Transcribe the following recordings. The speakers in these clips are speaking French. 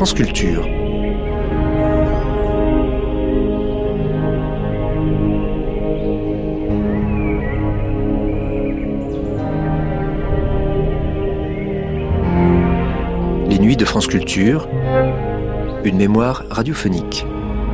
France Culture. Les nuits de France Culture, une mémoire radiophonique.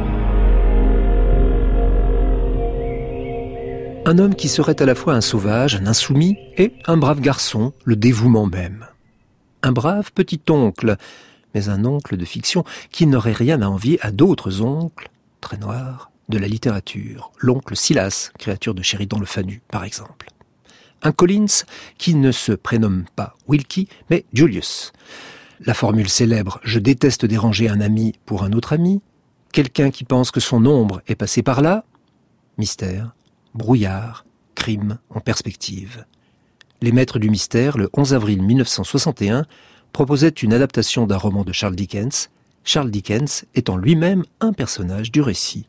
Un homme qui serait à la fois un sauvage, un insoumis et un brave garçon, le dévouement même. Un brave petit-oncle, mais un oncle de fiction qui n'aurait rien à envier à d'autres oncles, très noirs, de la littérature. L'oncle Silas, créature de Sheridan Le Fanu, par exemple. Un Collins qui ne se prénomme pas Wilkie, mais Julius. La formule célèbre « Je déteste déranger un ami pour un autre ami », quelqu'un qui pense que son ombre est passé par là, mystère, brouillard, crime en perspective. Les Maîtres du Mystère, le 11 avril 1961, proposaient une adaptation d'un roman de Charles Dickens, Charles Dickens étant lui-même un personnage du récit.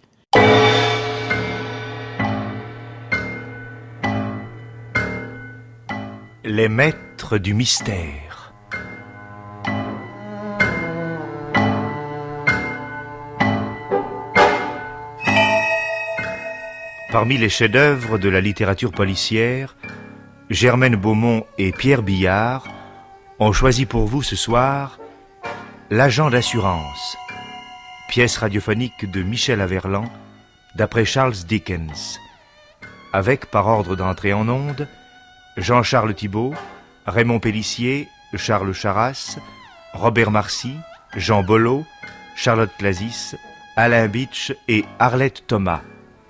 Les Maîtres du Mystère. Parmi les chefs-d'œuvre de la littérature policière, Germaine Beaumont et Pierre Billard ont choisi pour vous ce soir L'Agent d'assurance, pièce radiophonique de Michel Averland, d'après Charles Dickens, avec, par ordre d'entrée en onde, Jean-Charles Thibault, Raymond Pélissier, Charles Charras, Robert Marcy, Jean Bollot, Charlotte Clasis, Alain Bitsch et Arlette Thomas.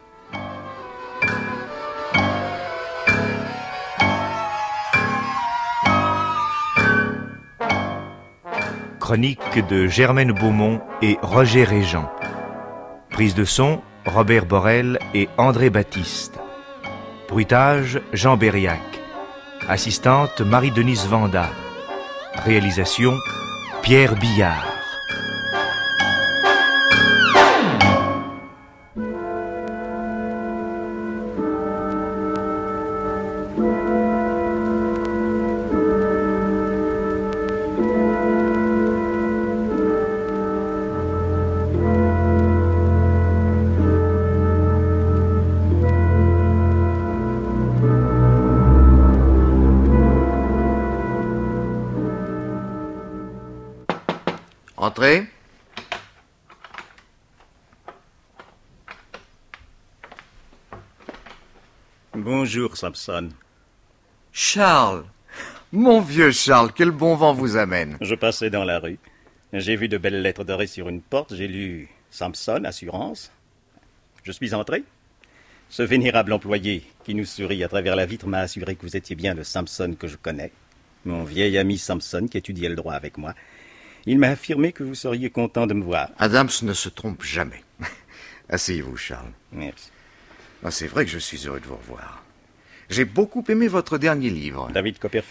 Chronique de Germaine Beaumont et Roger Régent. Prise de son, Robert Borel et André Baptiste. Bruitage, Jean Berriac. Assistante, Marie-Denise Vanda. Réalisation, Pierre Billard. Entrez. Bonjour, Samson. Charles, mon vieux Charles, quel bon vent vous amène. Je passais dans la rue. J'ai vu de belles lettres dorées sur une porte. J'ai lu Samson, assurance. Je suis entré. Ce vénérable employé qui nous sourit à travers la vitre m'a assuré que vous étiez bien le Samson que je connais. Mon vieil ami Samson qui étudiait le droit avec moi. Il m'a affirmé que vous seriez content de me voir. Adams ne se trompe jamais. Asseyez-vous, Charles. Merci. C'est vrai que je suis heureux de vous revoir. J'ai beaucoup aimé votre dernier livre. David Copperfield ?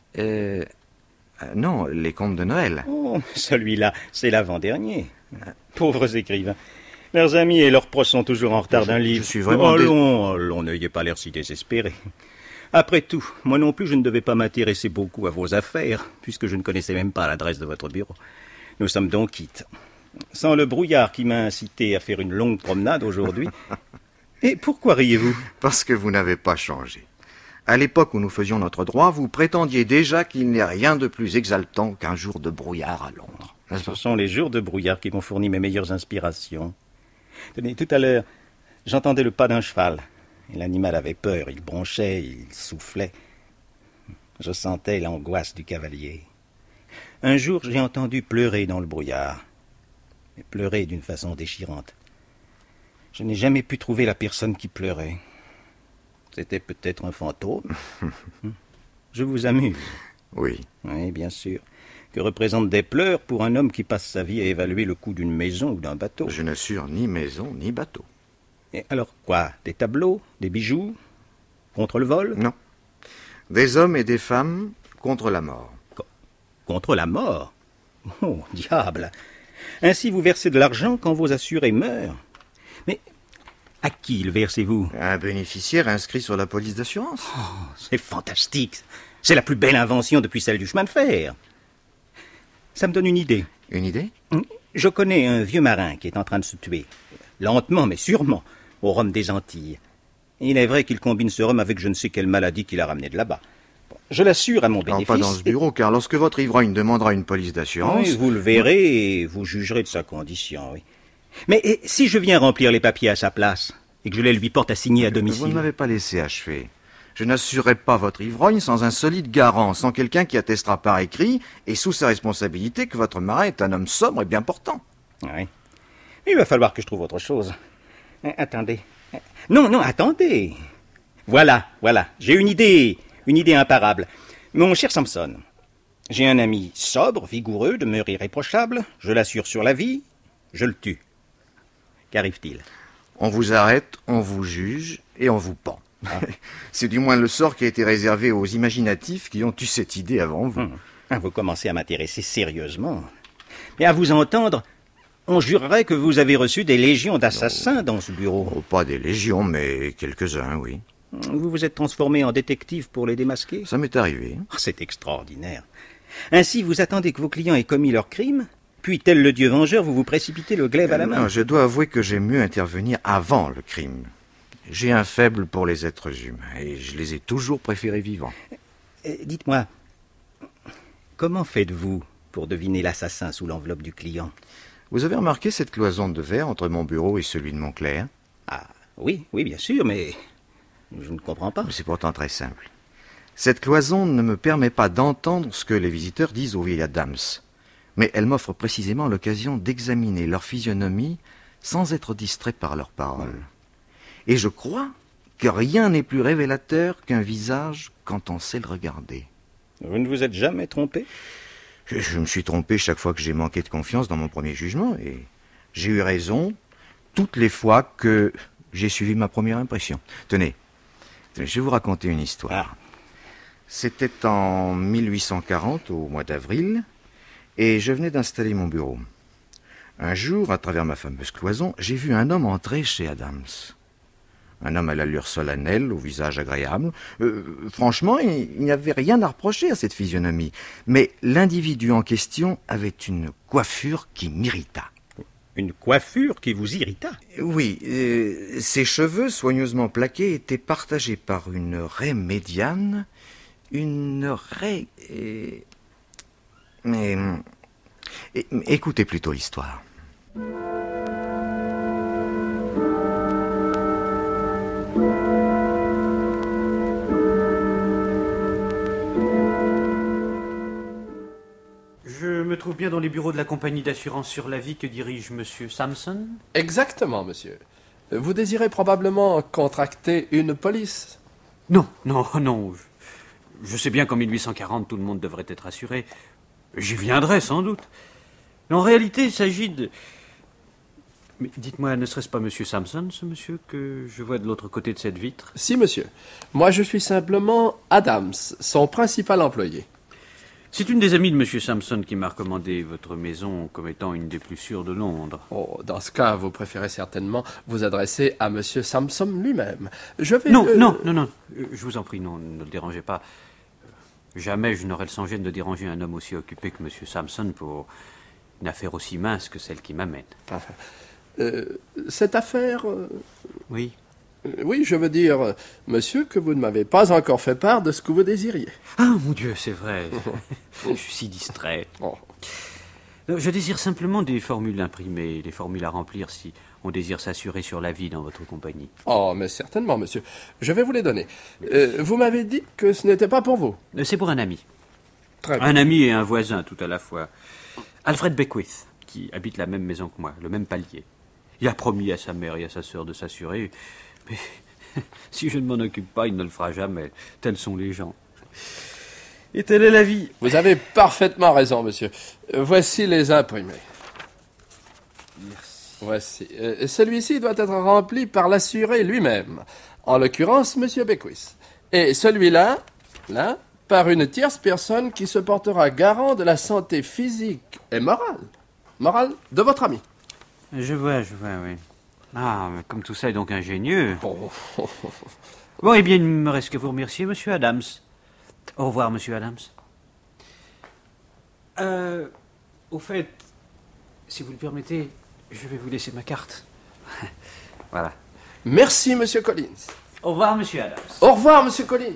Non, Les Contes de Noël. Oh, celui-là, c'est l'avant-dernier. Pauvres écrivains. Leurs amis et leurs proches sont toujours en retard d'un livre. Je suis vraiment... Allons, n'ayez pas l'air si désespéré. Après tout, moi non plus, je ne devais pas m'intéresser beaucoup à vos affaires, puisque je ne connaissais même pas l'adresse de votre bureau. Nous sommes donc quittes. Sans le brouillard qui m'a incité à faire une longue promenade aujourd'hui. Et pourquoi riez-vous ? Parce que vous n'avez pas changé. À l'époque où nous faisions notre droit, vous prétendiez déjà qu'il n'est rien de plus exaltant qu'un jour de brouillard à Londres. Ce sont les jours de brouillard qui m'ont fourni mes meilleures inspirations. Tenez, tout à l'heure, j'entendais le pas d'un cheval. Et l'animal avait peur, il bronchait, il soufflait. Je sentais l'angoisse du cavalier. Un jour, j'ai entendu pleurer dans le brouillard. Mais pleurer d'une façon déchirante. Je n'ai jamais pu trouver la personne qui pleurait. C'était peut-être un fantôme. Je vous amuse. Oui. Oui, bien sûr. Que représentent des pleurs pour un homme qui passe sa vie à évaluer le coût d'une maison ou d'un bateau ? Je n'assure ni maison ni bateau. Et alors quoi ? Des tableaux ? Des bijoux ? Contre le vol ? Non. Des hommes et des femmes contre la mort. Contre la mort ? Oh, diable ! Ainsi vous versez de l'argent quand vos assurés meurent. Mais à qui le versez-vous ? Un bénéficiaire inscrit sur la police d'assurance. Oh, c'est fantastique. C'est la plus belle invention depuis celle du chemin de fer. Ça me donne une idée. Une idée? Je connais un vieux marin qui est en train de se tuer. Lentement, mais sûrement, au rhum des Antilles. Il est vrai qu'il combine ce rhum avec je ne sais quelle maladie qu'il a ramené de là-bas. Je l'assure à mon bénéfice. Non, pas dans ce bureau, car lorsque votre ivrogne demandera une police d'assurance... Oui, vous le verrez et vous jugerez de sa condition, oui. Mais si je viens remplir les papiers à sa place et que je les lui porte à signer à domicile... Vous ne m'avez pas laissé achever. Je n'assurerai pas votre ivrogne sans un solide garant, sans quelqu'un qui attestera par écrit et sous sa responsabilité que votre marin est un homme sobre et bien portant. Oui. Il va falloir que je trouve autre chose. Attendez. Non, attendez. Voilà. J'ai une idée imparable. Mon cher Samson, j'ai un ami sobre, vigoureux, demeure irréprochable. Je l'assure sur la vie, je le tue. Qu'arrive-t-il? On vous arrête, on vous juge et on vous pend. C'est du moins le sort qui a été réservé aux imaginatifs qui ont eu cette idée avant vous. Vous commencez à m'intéresser sérieusement. Mais à vous entendre, on jurerait que vous avez reçu des légions d'assassins dans ce bureau. Oh, pas des légions, mais quelques-uns, oui. Vous vous êtes transformé en détective pour les démasquer? Ça m'est arrivé. C'est extraordinaire. Ainsi, vous attendez que vos clients aient commis leur crime, puis, tel le dieu vengeur, vous vous précipitez le glaive à la main. Non, je dois avouer que j'aime mieux intervenir avant le crime. J'ai un faible pour les êtres humains, et je les ai toujours préférés vivants. Dites-moi, comment faites-vous pour deviner l'assassin sous l'enveloppe du client? Vous avez remarqué cette cloison de verre entre mon bureau et celui de Montclair? Ah, oui, bien sûr, mais je ne comprends pas. C'est pourtant très simple. Cette cloison ne me permet pas d'entendre ce que les visiteurs disent au vieil Adams, mais elle m'offre précisément l'occasion d'examiner leur physionomie sans être distrait par leurs paroles. Et je crois que rien n'est plus révélateur qu'un visage quand on sait le regarder. Vous ne vous êtes jamais trompé? Je me suis trompé chaque fois que j'ai manqué de confiance dans mon premier jugement, et j'ai eu raison toutes les fois que j'ai suivi ma première impression. Tenez, je vais vous raconter une histoire. C'était en 1840, au mois d'avril, et je venais d'installer mon bureau. Un jour, à travers ma fameuse cloison, j'ai vu un homme entrer chez Adams. Un homme à l'allure solennelle, au visage agréable. Franchement, il n'y avait rien à reprocher à cette physionomie. Mais l'individu en question avait une coiffure qui m'irrita. Une coiffure qui vous irrita? Oui, ses cheveux soigneusement plaqués étaient partagés par une raie médiane, une raie... Mais écoutez plutôt l'histoire. Je me trouve bien dans les bureaux de la compagnie d'assurance sur la vie que dirige Monsieur Samson? Exactement, monsieur. Vous désirez probablement contracter une police? Non. Je sais bien qu'en 1840, tout le monde devrait être assuré. J'y viendrai, sans doute. Mais en réalité, il s'agit de... Mais dites-moi, ne serait-ce pas Monsieur Samson, ce monsieur que je vois de l'autre côté de cette vitre? Si, monsieur. Moi, je suis simplement Adams, son principal employé. C'est une des amies de Monsieur Samson qui m'a recommandé votre maison comme étant une des plus sûres de Londres. Oh, dans ce cas, vous préférez certainement vous adresser à Monsieur Samson lui-même. Je vais... Non. Je vous en prie, non, ne le dérangez pas. Jamais je n'aurais le sang gêne de déranger un homme aussi occupé que Monsieur Samson pour une affaire aussi mince que celle qui m'amène. Enfin, cette affaire... Oui. Oui, je veux dire, monsieur, que vous ne m'avez pas encore fait part de ce que vous désiriez. Ah, mon Dieu, c'est vrai. Je suis si distrait. Oh. Je désire simplement des formules imprimées, des formules à remplir si on désire s'assurer sur la vie dans votre compagnie. Oh, mais certainement, monsieur. Je vais vous les donner. Vous m'avez dit que ce n'était pas pour vous. C'est pour un ami. Très bien. Un ami et un voisin, tout à la fois. Alfred Beckwith, qui habite la même maison que moi, le même palier. Il a promis à sa mère et à sa sœur de s'assurer... Mais si je ne m'en occupe pas, il ne le fera jamais. Tels sont les gens. Et telle est la vie. Vous avez parfaitement raison, monsieur. Voici les imprimés. Merci. Voici. Celui-ci doit être rempli par l'assuré lui-même. En l'occurrence, monsieur Beckwith. Et celui-là, là, par une tierce personne qui se portera garant de la santé physique et morale. Morale de votre ami. Je vois, oui. Ah, mais comme tout ça est donc ingénieux. Oh. Bon, eh bien, il ne me reste qu'à vous remercier, Monsieur Adams. Au revoir, Monsieur Adams. Au fait, si vous le permettez, je vais vous laisser ma carte. Voilà. Merci, monsieur Collins. Au revoir, monsieur Adams. Au revoir, monsieur Collins.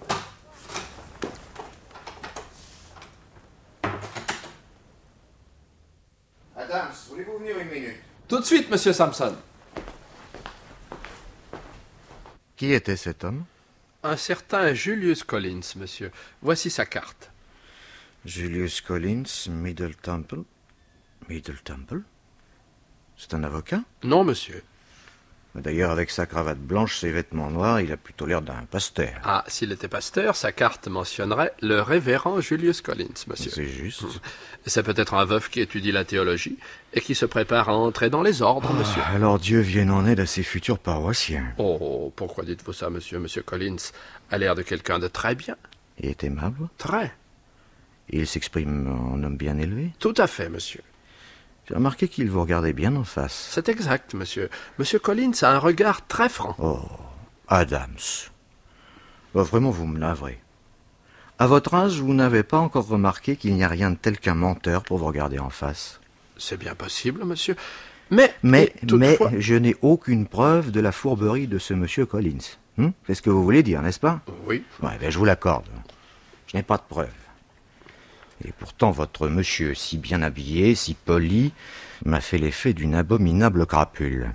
Adams, voulez-vous venir une minute? Tout de suite, monsieur Sampson. Qui était cet homme? Un certain Julius Collins, monsieur. Voici sa carte. Julius Collins, Middle Temple. Middle Temple? C'est un avocat? Non, monsieur. D'ailleurs, avec sa cravate blanche, ses vêtements noirs, il a plutôt l'air d'un pasteur. Ah, s'il était pasteur, sa carte mentionnerait le révérend Julius Collins, monsieur. C'est juste. C'est peut-être un veuf qui étudie la théologie et qui se prépare à entrer dans les ordres, monsieur. Alors Dieu vienne en aide à ses futurs paroissiens. Oh, pourquoi dites-vous ça, monsieur? Monsieur Collins a l'air de quelqu'un de très bien. Il est aimable. Très. Et il s'exprime en homme bien élevé. Tout à fait, monsieur. J'ai remarqué qu'il vous regardait bien en face. C'est exact, monsieur. Monsieur Collins a un regard très franc. Oh, Adams. Oh, vraiment, vous me navrez. À votre âge, vous n'avez pas encore remarqué qu'il n'y a rien de tel qu'un menteur pour vous regarder en face. C'est bien possible, monsieur. Mais toutefois... je n'ai aucune preuve de la fourberie de ce monsieur Collins. C'est ce que vous voulez dire, n'est-ce pas? Oui. Ouais, je vous l'accorde. Je n'ai pas de preuve. Et pourtant, votre monsieur, si bien habillé, si poli, m'a fait l'effet d'une abominable crapule.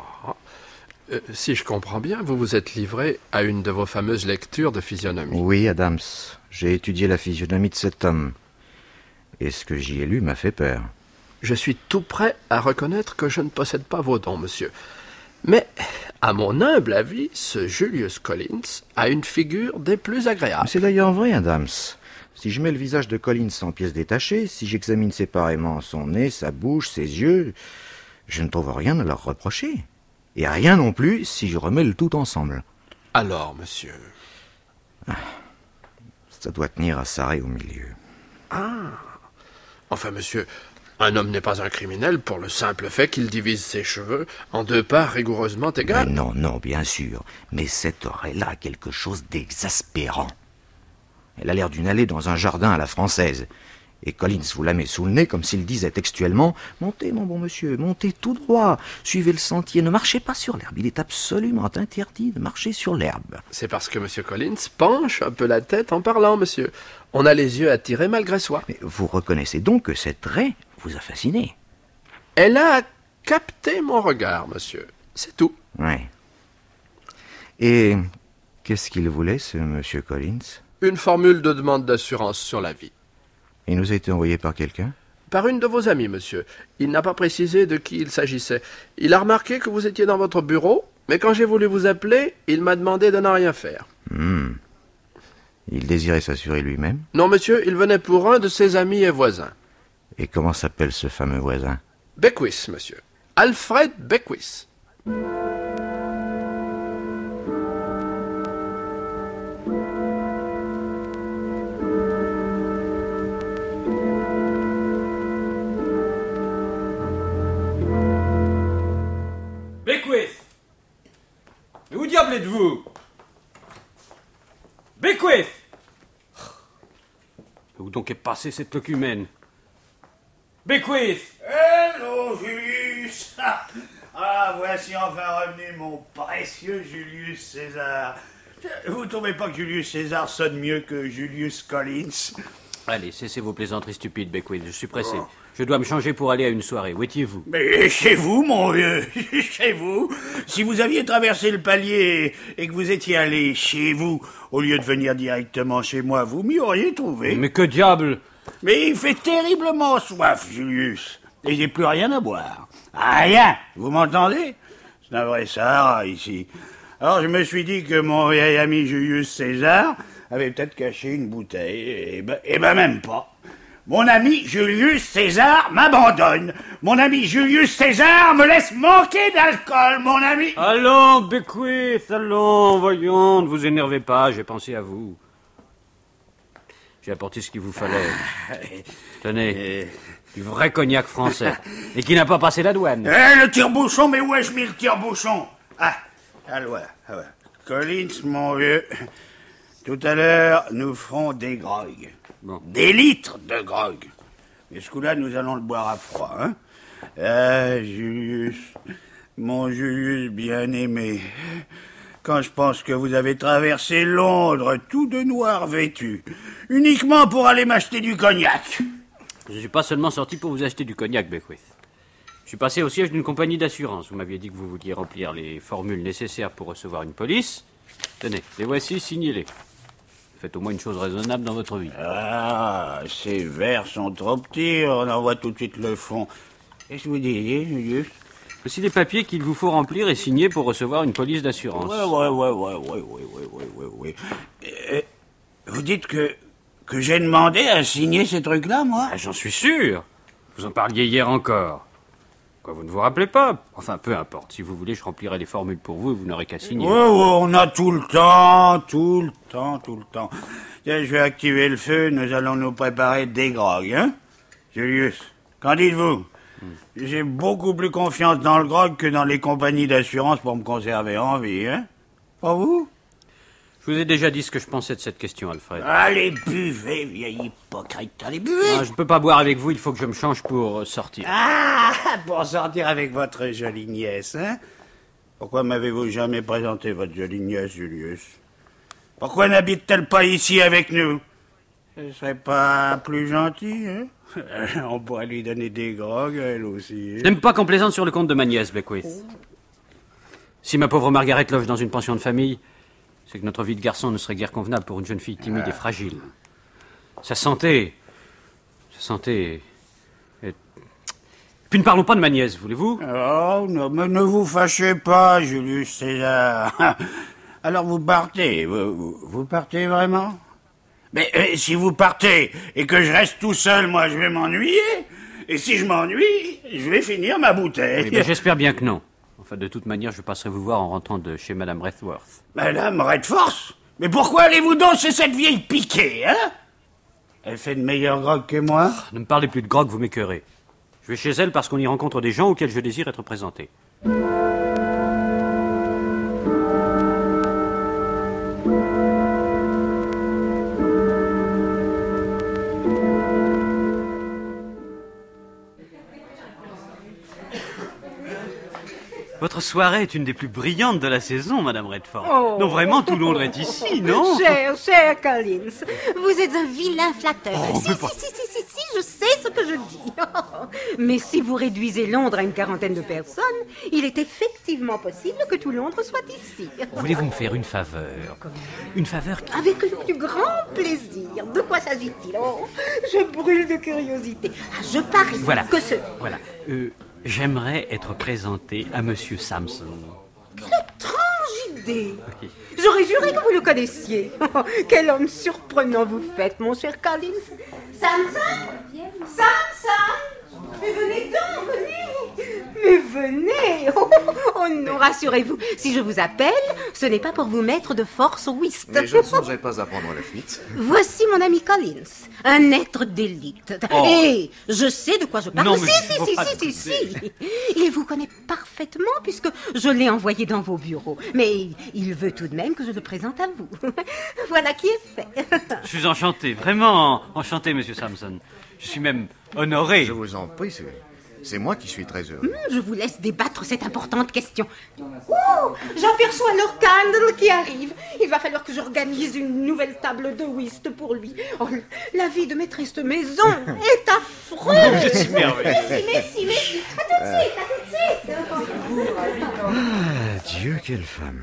Si je comprends bien, vous vous êtes livré à une de vos fameuses lectures de physionomie. Oui, Adams. J'ai étudié la physionomie de cet homme. Et ce que j'y ai lu m'a fait peur. Je suis tout prêt à reconnaître que je ne possède pas vos dons, monsieur. Mais, à mon humble avis, ce Julius Collins a une figure des plus agréables. C'est d'ailleurs vrai, Adams. Si je mets le visage de Collins en pièces détachées, si j'examine séparément son nez, sa bouche, ses yeux, je ne trouve rien à leur reprocher. Et rien non plus si je remets le tout ensemble. Alors, monsieur... Ça doit tenir à s'arrêter au milieu. Ah. Enfin, monsieur, un homme n'est pas un criminel pour le simple fait qu'il divise ses cheveux en deux parts rigoureusement égales. Mais non, bien sûr. Mais cette oreille-là a quelque chose d'exaspérant. Elle a l'air d'une allée dans un jardin à la française. Et Collins vous la met sous le nez comme s'il disait textuellement « Montez, mon bon monsieur, montez tout droit, suivez le sentier, ne marchez pas sur l'herbe. Il est absolument interdit de marcher sur l'herbe. » C'est parce que monsieur Collins penche un peu la tête en parlant, monsieur. On a les yeux attirés malgré soi. Mais vous reconnaissez donc que cette raie vous a fasciné. Elle a capté mon regard, monsieur. C'est tout. Oui. Et qu'est-ce qu'il voulait, ce monsieur Collins? Une formule de demande d'assurance sur la vie. Il nous a été envoyé par quelqu'un? Par une de vos amies, monsieur. Il n'a pas précisé de qui il s'agissait. Il a remarqué que vous étiez dans votre bureau, mais quand j'ai voulu vous appeler, il m'a demandé de n'en rien faire. Il désirait s'assurer lui-même? Non, monsieur, il venait pour un de ses amis et voisins. Et comment s'appelle ce fameux voisin? Beckwith, monsieur. Alfred Beckwith. Beckwith! Mais où diable êtes-vous? Beckwith! Où donc est passée cette locumène? Beckwith! Hello, Julius! Ah, voici enfin revenu mon précieux Julius César. Vous ne trouvez pas que Julius César sonne mieux que Julius Collins? Allez, cessez vos plaisanteries stupides, Beckwith. Je suis pressé. Je dois me changer pour aller à une soirée. Où étiez-vous? Mais chez vous, mon vieux, chez vous. Si vous aviez traversé le palier et que vous étiez allé chez vous, au lieu de venir directement chez moi, vous m'y auriez trouvé. Mais que diable! Mais il fait terriblement soif, Julius. Et j'ai plus rien à boire. Rien! Vous m'entendez? C'est un vrai Sahara, ici. Alors je me suis dit que mon vieil ami Julius César avait peut-être caché une bouteille. Et ben même pas. Mon ami Julius César m'abandonne. Mon ami Julius César me laisse manquer d'alcool, mon ami. Allons, Beckwith, allons, voyons, ne vous énervez pas, j'ai pensé à vous. J'ai apporté ce qu'il vous fallait. Tenez, du vrai cognac français, et qui n'a pas passé la douane. Le tire-bouchon, mais où ai-je mis le tire-bouchon? Ah, voilà. Collins, mon vieux, tout à l'heure, nous ferons des grogs. Bon. Des litres de grog. Mais ce coup-là, nous allons le boire à froid, hein. Ah, Julius, mon Julius bien-aimé, quand je pense que vous avez traversé Londres tout de noir vêtu, uniquement pour aller m'acheter du cognac. Je ne suis pas seulement sorti pour vous acheter du cognac, Beckwith. Je suis passé au siège d'une compagnie d'assurance. Vous m'aviez dit que vous vouliez remplir les formules nécessaires pour recevoir une police. Tenez, les voici, signez-les. Faites au moins une chose raisonnable dans votre vie. Ah, ces vers sont trop petits, on en voit tout de suite le fond. Qu'est-ce que vous disiez, Julius? Voici les papiers qu'il vous faut remplir et signer pour recevoir une police d'assurance. Ouais. Vous dites que j'ai demandé à signer ces trucs-là, moi? Ah, j'en suis sûr. Vous en parliez hier encore. Quoi, vous ne vous rappelez pas? Enfin, peu importe. Si vous voulez, je remplirai les formules pour vous et vous n'aurez qu'à signer. Ouais, on a tout le temps. Tiens, je vais activer le feu, nous allons nous préparer des grogs, hein? Julius, qu'en dites-vous? J'ai beaucoup plus confiance dans le grog que dans les compagnies d'assurance pour me conserver en vie, hein? Pas vous? Je vous ai déjà dit ce que je pensais de cette question, Alfred. Allez, buvez, vieil hypocrite, allez, buvez! Ah, je ne peux pas boire avec vous, il faut que je me change pour sortir. Ah, pour sortir avec votre jolie nièce, hein? Pourquoi m'avez-vous jamais présenté votre jolie nièce, Julius? Pourquoi n'habite-t-elle pas ici avec nous? Ce serait pas plus gentil, hein? On pourrait lui donner des grogs, elle aussi. Je n'aime pas qu'on plaisante sur le compte de ma nièce, Beckwith. Si ma pauvre Margaret loge dans une pension de famille, c'est que notre vie de garçon ne serait guère convenable pour une jeune fille timide et fragile. Sa santé est... Puis ne parlons pas de ma nièce, voulez-vous? Oh, non, mais ne vous fâchez pas, Julius César. Alors vous partez, vous partez vraiment? Mais si vous partez et que je reste tout seul, moi je vais m'ennuyer. Et si je m'ennuie, je vais finir ma bouteille. Eh bien, j'espère bien que non. Enfin, de toute manière, je passerai vous voir en rentrant de chez Madame Redforth. Madame Redforth? Mais pourquoi allez-vous donc chez cette vieille piquée, hein? Elle fait de meilleurs grogs que moi? Ne me parlez plus de grog, vous m'écœurez. Je vais chez elle parce qu'on y rencontre des gens auxquels je désire être présenté. Votre soirée est une des plus brillantes de la saison, Madame Redforth. Oh. Non, vraiment, tout Londres est ici, non? Cher Collins, vous êtes un vilain flatteur. Oh, si, je sais ce que je dis. Mais si vous réduisez Londres à une quarantaine de personnes, il est effectivement possible que tout Londres soit ici. Voulez-vous me faire une faveur? Une faveur qui... Avec le plus grand plaisir. De quoi s'agit-il? Oh, je brûle de curiosité. Ah, je parie Voilà. que ce... Voilà. J'aimerais être présenté à Monsieur Samson. Quelle étrange idée! J'aurais juré que vous le connaissiez. Quel homme surprenant vous faites, mon cher Collins. Samson! Mais venez donc, venez! Mais venez! Oh non, rassurez-vous, si je vous appelle, ce n'est pas pour vous mettre de force au whist. Mais je ne songeais pas à prendre la fuite. Voici mon ami Collins, un être d'élite. Oh. Et je sais de quoi je parle. Non, mais Si. Il vous connaît parfaitement puisque je l'ai envoyé dans vos bureaux. Mais il veut tout de même que je le présente à vous. Voilà qui est fait. Je suis enchanté, vraiment enchanté, Monsieur Samson. Je suis même honoré. Je vous en prie, c'est moi qui suis très heureux. Je vous laisse débattre cette importante question. Oh, j'aperçois Lord Camden qui arrive. Il va falloir que j'organise une nouvelle table de whist pour lui. Oh, la vie de maîtresse de maison est affreuse. Vous êtes merveilleux. Merci. À tout de suite. Ah, Dieu, quelle femme.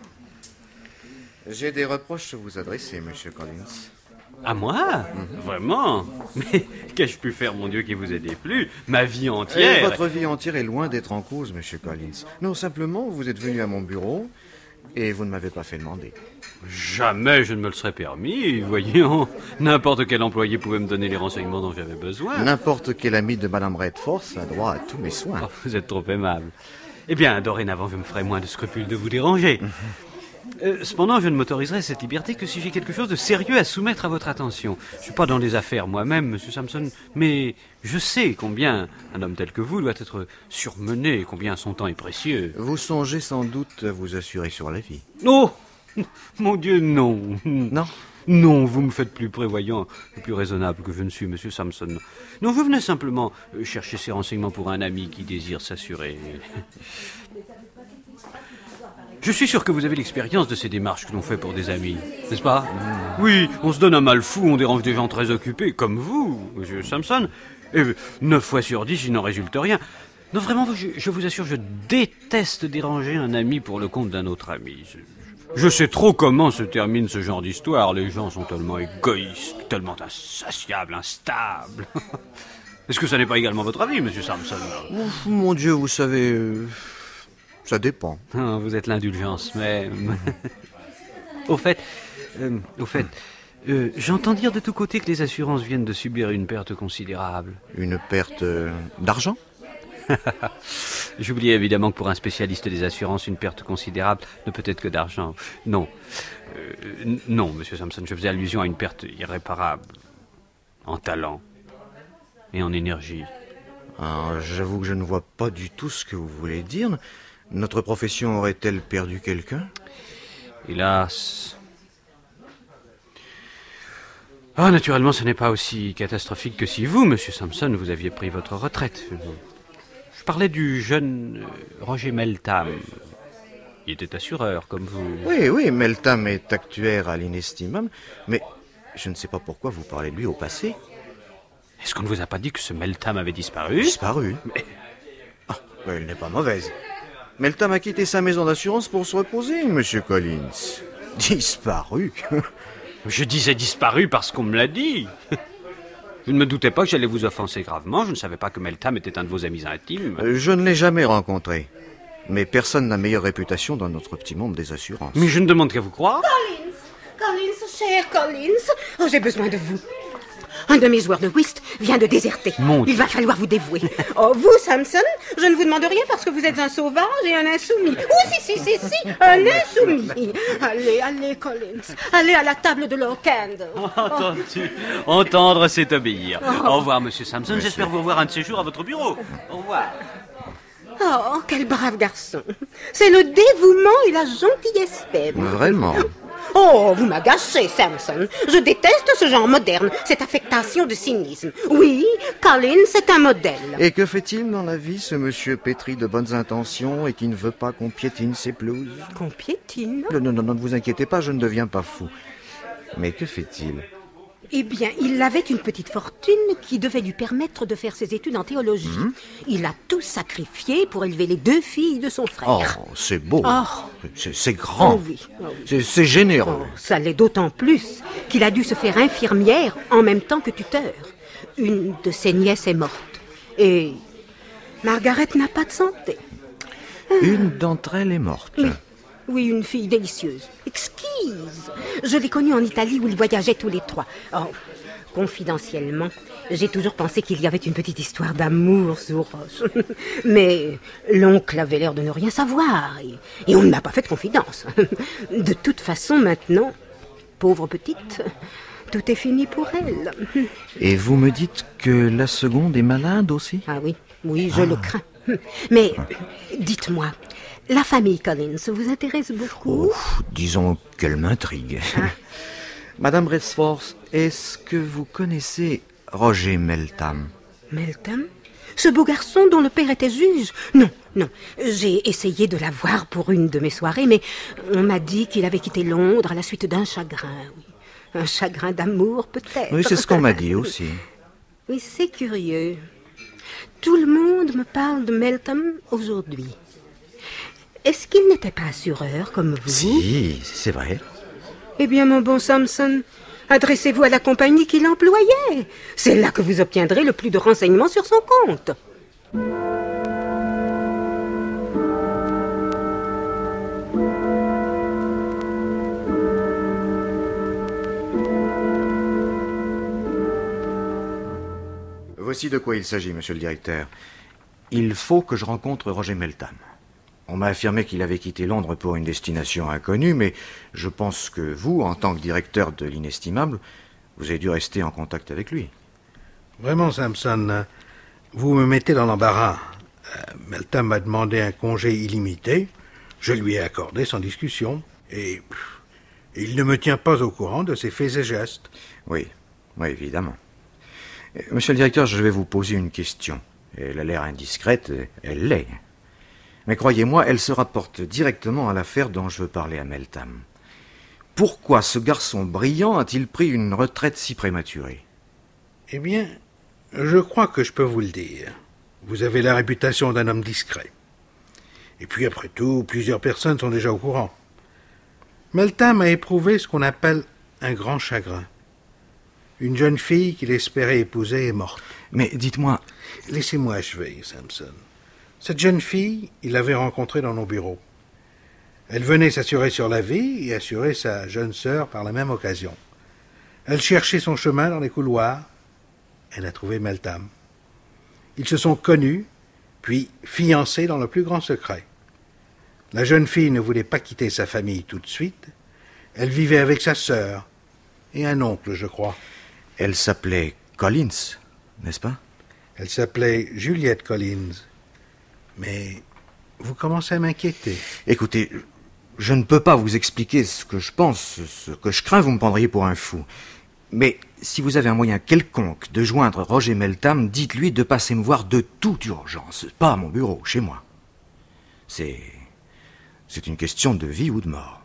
J'ai des reproches à vous adresser, Monsieur Collins. À moi? Vraiment? Mais qu'ai-je pu faire, mon Dieu, qui vous ait déplu? Ma vie entière. Et votre vie entière est loin d'être en cause, Monsieur Collins. Non, simplement, vous êtes venu à mon bureau et vous ne m'avez pas fait demander. Jamais je ne me le serais permis. Voyons, n'importe quel employé pouvait me donner les renseignements dont j'avais besoin. N'importe quel ami de Madame Redforth a droit à tous mes soins. Oh, vous êtes trop aimable. Eh bien, dorénavant, je me ferai moins de scrupules de vous déranger. Cependant, je ne m'autoriserai cette liberté que si j'ai quelque chose de sérieux à soumettre à votre attention. Je ne suis pas dans les affaires moi-même, Monsieur Samson, mais je sais combien un homme tel que vous doit être surmené et combien son temps est précieux. Vous songez sans doute à vous assurer sur la vie. Oh, Mon Dieu, non. Non. Non, vous me faites plus prévoyant et plus raisonnable que je ne suis, monsieur Sampson. Non, je venais simplement chercher ces renseignements pour un ami qui désire s'assurer. Je suis sûr que vous avez l'expérience de ces démarches que l'on fait pour des amis, n'est-ce pas? Oui, on se donne un mal fou, on dérange des gens très occupés, comme vous, monsieur Sampson, et 9 fois sur 10, il n'en résulte rien. Non, vraiment, je vous assure, je déteste déranger un ami pour le compte d'un autre ami. Je sais trop comment se termine ce genre d'histoire. Les gens sont tellement égoïstes, tellement insatiables, instables. Est-ce que ça n'est pas également votre avis, monsieur Sampson? Ouf, mon Dieu, vous savez... ça dépend. Ah, vous êtes l'indulgence même. Au fait, j'entends dire de tous côtés que les assurances viennent de subir une perte considérable. Une perte d'argent? J'oubliais évidemment que pour un spécialiste des assurances, une perte considérable ne peut être que d'argent. Non. Non, monsieur Sampson, je faisais allusion à une perte irréparable. En talent. Et en énergie. Alors, j'avoue que je ne vois pas du tout ce que vous voulez dire. Notre profession aurait-elle perdu quelqu'un? Hélas. Ah, naturellement, ce n'est pas aussi catastrophique que si vous, monsieur Sampson, vous aviez pris votre retraite. Je parlais du jeune Roger Meltham. Il était assureur, comme vous. Oui, Meltham est actuaire à l'Inestimable, mais je ne sais pas pourquoi vous parlez de lui au passé. Est-ce qu'on ne vous a pas dit que ce Meltham avait disparu? Disparu? Mais... Ah, elle n'est pas mauvaise. Meltham a quitté sa maison d'assurance pour se reposer, monsieur Collins. Disparu? Je disais disparu parce qu'on me l'a dit. Je ne me doutais pas que j'allais vous offenser gravement. Je ne savais pas que Meltham était un de vos amis intimes. Je ne l'ai jamais rencontré. Mais personne n'a meilleure réputation dans notre petit monde des assurances. Mais je ne demande qu'à vous croire. Collins, cher Collins, oh, j'ai besoin de vous. Un de mes joueurs de whist vient de déserter. Il va falloir vous dévouer. Oh, vous, Sampson, je ne vous demande rien parce que vous êtes un sauvage et un insoumis. Oh, si, un insoumis. Allez, Collins. Allez à la table de Lord Candle. Entends-tu? Entendre, c'est obéir. Au revoir, monsieur Sampson. J'espère vous revoir un de ces jours à votre bureau. Au revoir. Oh, quel brave garçon. C'est le dévouement et la gentillesse même. Vraiment? Oh, vous m'agacez, Sampson. Je déteste ce genre moderne, cette affectation de cynisme. Oui, Collins est un modèle. Et que fait-il dans la vie, ce monsieur pétri de bonnes intentions et qui ne veut pas qu'on piétine ses pelouses? Qu'on piétine? Non, ne vous inquiétez pas, je ne deviens pas fou. Mais que fait-il? Eh bien, il avait une petite fortune qui devait lui permettre de faire ses études en théologie. Il a tout sacrifié pour élever les 2 filles de son frère. Oh, c'est beau. Oh. C'est grand. Oh oui. Oh oui. C'est généreux. Oh, ça l'est d'autant plus qu'il a dû se faire infirmière en même temps que tuteur. Une de ses nièces est morte. Et Margaret n'a pas de santé. Une d'entre elles est morte. Oui, une fille délicieuse, exquise. Je l'ai connue en Italie où ils voyageaient tous les 3. Oh, confidentiellement, j'ai toujours pensé qu'il y avait une petite histoire d'amour sous roche. Mais l'oncle avait l'air de ne rien savoir et on ne m'a pas fait de confidence. De toute façon, maintenant, pauvre petite, tout est fini pour elle. Et vous me dites que la seconde est malade aussi? Ah oui, je le crains. Mais dites-moi, la famille Collins vous intéresse beaucoup? Disons qu'elle m'intrigue. Madame Resforce, est-ce que vous connaissez Roger Meltham? Meltham? Ce beau garçon dont le père était juge? Non. J'ai essayé de l'avoir pour une de mes soirées, mais on m'a dit qu'il avait quitté Londres à la suite d'un chagrin. Oui. Un chagrin d'amour, peut-être. Oui, c'est ce qu'on m'a dit aussi. Oui, c'est curieux. Tout le monde me parle de Meltham aujourd'hui. Est-ce qu'il n'était pas assureur comme vous? Si, c'est vrai. Eh bien, mon bon Sampson, adressez-vous à la compagnie qui l'employait. C'est là que vous obtiendrez le plus de renseignements sur son compte. Voici de quoi il s'agit, monsieur le directeur. Il faut que je rencontre Roger Meltham. On m'a affirmé qu'il avait quitté Londres pour une destination inconnue, mais je pense que vous, en tant que directeur de l'Inestimable, vous avez dû rester en contact avec lui. Vraiment, Sampson, vous me mettez dans l'embarras. Meltham m'a demandé un congé illimité. Je lui ai accordé sans discussion. Et Et il ne me tient pas au courant de ses faits et gestes. Oui, évidemment. Monsieur le directeur, je vais vous poser une question. Elle a l'air indiscrète, elle l'est. Mais croyez-moi, elle se rapporte directement à l'affaire dont je veux parler à Meltham. Pourquoi ce garçon brillant a-t-il pris une retraite si prématurée? Eh bien, je crois que je peux vous le dire. Vous avez la réputation d'un homme discret. Et puis, après tout, plusieurs personnes sont déjà au courant. Meltham a éprouvé ce qu'on appelle un grand chagrin. Une jeune fille qu'il espérait épouser est morte. Mais dites-moi... Laissez-moi achever, Sampson. Cette jeune fille, il l'avait rencontrée dans nos bureaux. Elle venait s'assurer sur la vie et assurer sa jeune sœur par la même occasion. Elle cherchait son chemin dans les couloirs. Elle a trouvé Meltham. Ils se sont connus, puis fiancés dans le plus grand secret. La jeune fille ne voulait pas quitter sa famille tout de suite. Elle vivait avec sa sœur et un oncle, je crois. Elle s'appelait Collins, n'est-ce pas? Elle s'appelait Juliette Collins. Mais vous commencez à m'inquiéter. Écoutez, je ne peux pas vous expliquer ce que je pense, ce que je crains, vous me prendriez pour un fou. Mais si vous avez un moyen quelconque de joindre Roger Meltham, dites-lui de passer me voir de toute urgence, pas à mon bureau, chez moi. C'est une question de vie ou de mort.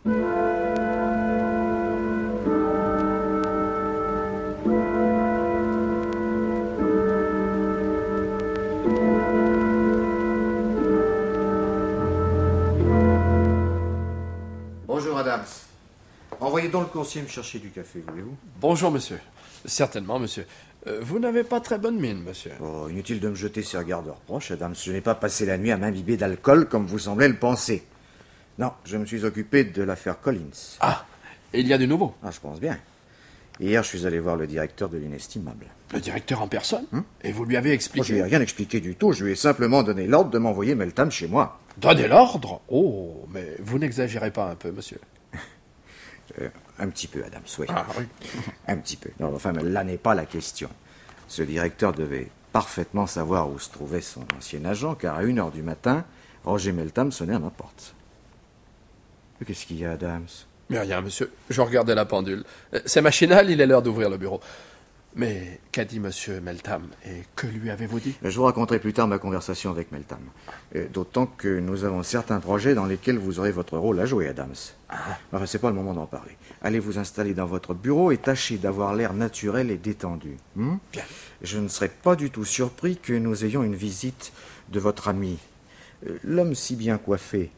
Bonjour, Adams. Envoyez donc le coursier me chercher du café, voulez-vous? Bonjour, monsieur. Certainement, monsieur. Vous n'avez pas très bonne mine, monsieur. Oh, inutile de me jeter ces regards de reproche, Adams. Je n'ai pas passé la nuit à m'imbiber d'alcool comme vous semblez le penser. Non, je me suis occupé de l'affaire Collins. Ah, il y a du nouveau. Ah, je pense bien. Hier, je suis allé voir le directeur de l'Inestimable. Le directeur en personne? Et vous lui avez expliqué? Je lui ai rien expliqué du tout. Je lui ai simplement donné l'ordre de m'envoyer Meltham chez moi. Donner l'ordre? Oh, mais vous n'exagérez pas un peu, monsieur. Un petit peu, Adams, oui. Ah, oui. Un petit peu. Non, enfin, mais là n'est pas la question. Ce directeur devait parfaitement savoir où se trouvait son ancien agent, car à 1h du matin, Roger Meltham sonnait à ma porte. Qu'est-ce qu'il y a, Adams? Mais rien, monsieur. Je regardais la pendule. C'est machinal, il est l'heure d'ouvrir le bureau. Mais qu'a dit monsieur Meltham et que lui avez-vous dit? Je vous raconterai plus tard ma conversation avec Meltham. D'autant que nous avons certains projets dans lesquels vous aurez votre rôle à jouer, Adams. Enfin, c'est pas le moment d'en parler. Allez vous installer dans votre bureau et tâchez d'avoir l'air naturel et détendu. Bien. Je ne serais pas du tout surpris que nous ayons une visite de votre ami. L'homme si bien coiffé.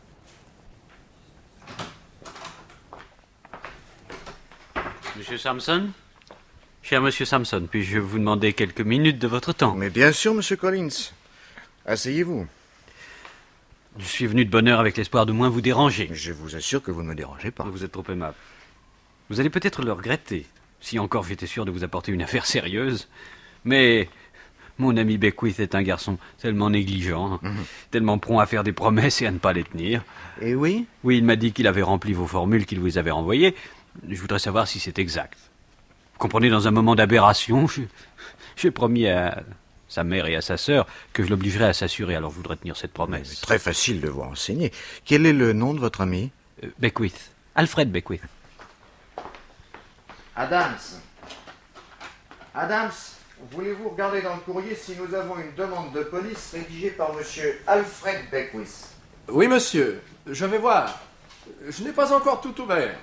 Monsieur Sampson? Cher monsieur Sampson, puis-je vous demander quelques minutes de votre temps? Mais bien sûr, monsieur Collins. Asseyez-vous. Je suis venu de bonne heure avec l'espoir de moins vous déranger. Je vous assure que vous ne me dérangez pas. Vous êtes trop aimable. Vous allez peut-être le regretter, si encore j'étais sûr de vous apporter une affaire sérieuse. Mais mon ami Beckwith est un garçon tellement négligent, tellement prompt à faire des promesses et à ne pas les tenir. Et oui? Oui, il m'a dit qu'il avait rempli vos formules qu'il vous avait renvoyées. Je voudrais savoir si c'est exact. Vous comprenez, dans un moment d'aberration, j'ai promis à sa mère et à sa sœur que je l'obligerais à s'assurer, alors je voudrais tenir cette promesse. C'est très facile de vous renseigner. Quel est le nom de votre ami? Beckwith. Alfred Beckwith. Adams. Adams, voulez-vous regarder dans le courrier si nous avons une demande de police rédigée par monsieur Alfred Beckwith? Oui, monsieur. Je vais voir. Je n'ai pas encore tout ouvert.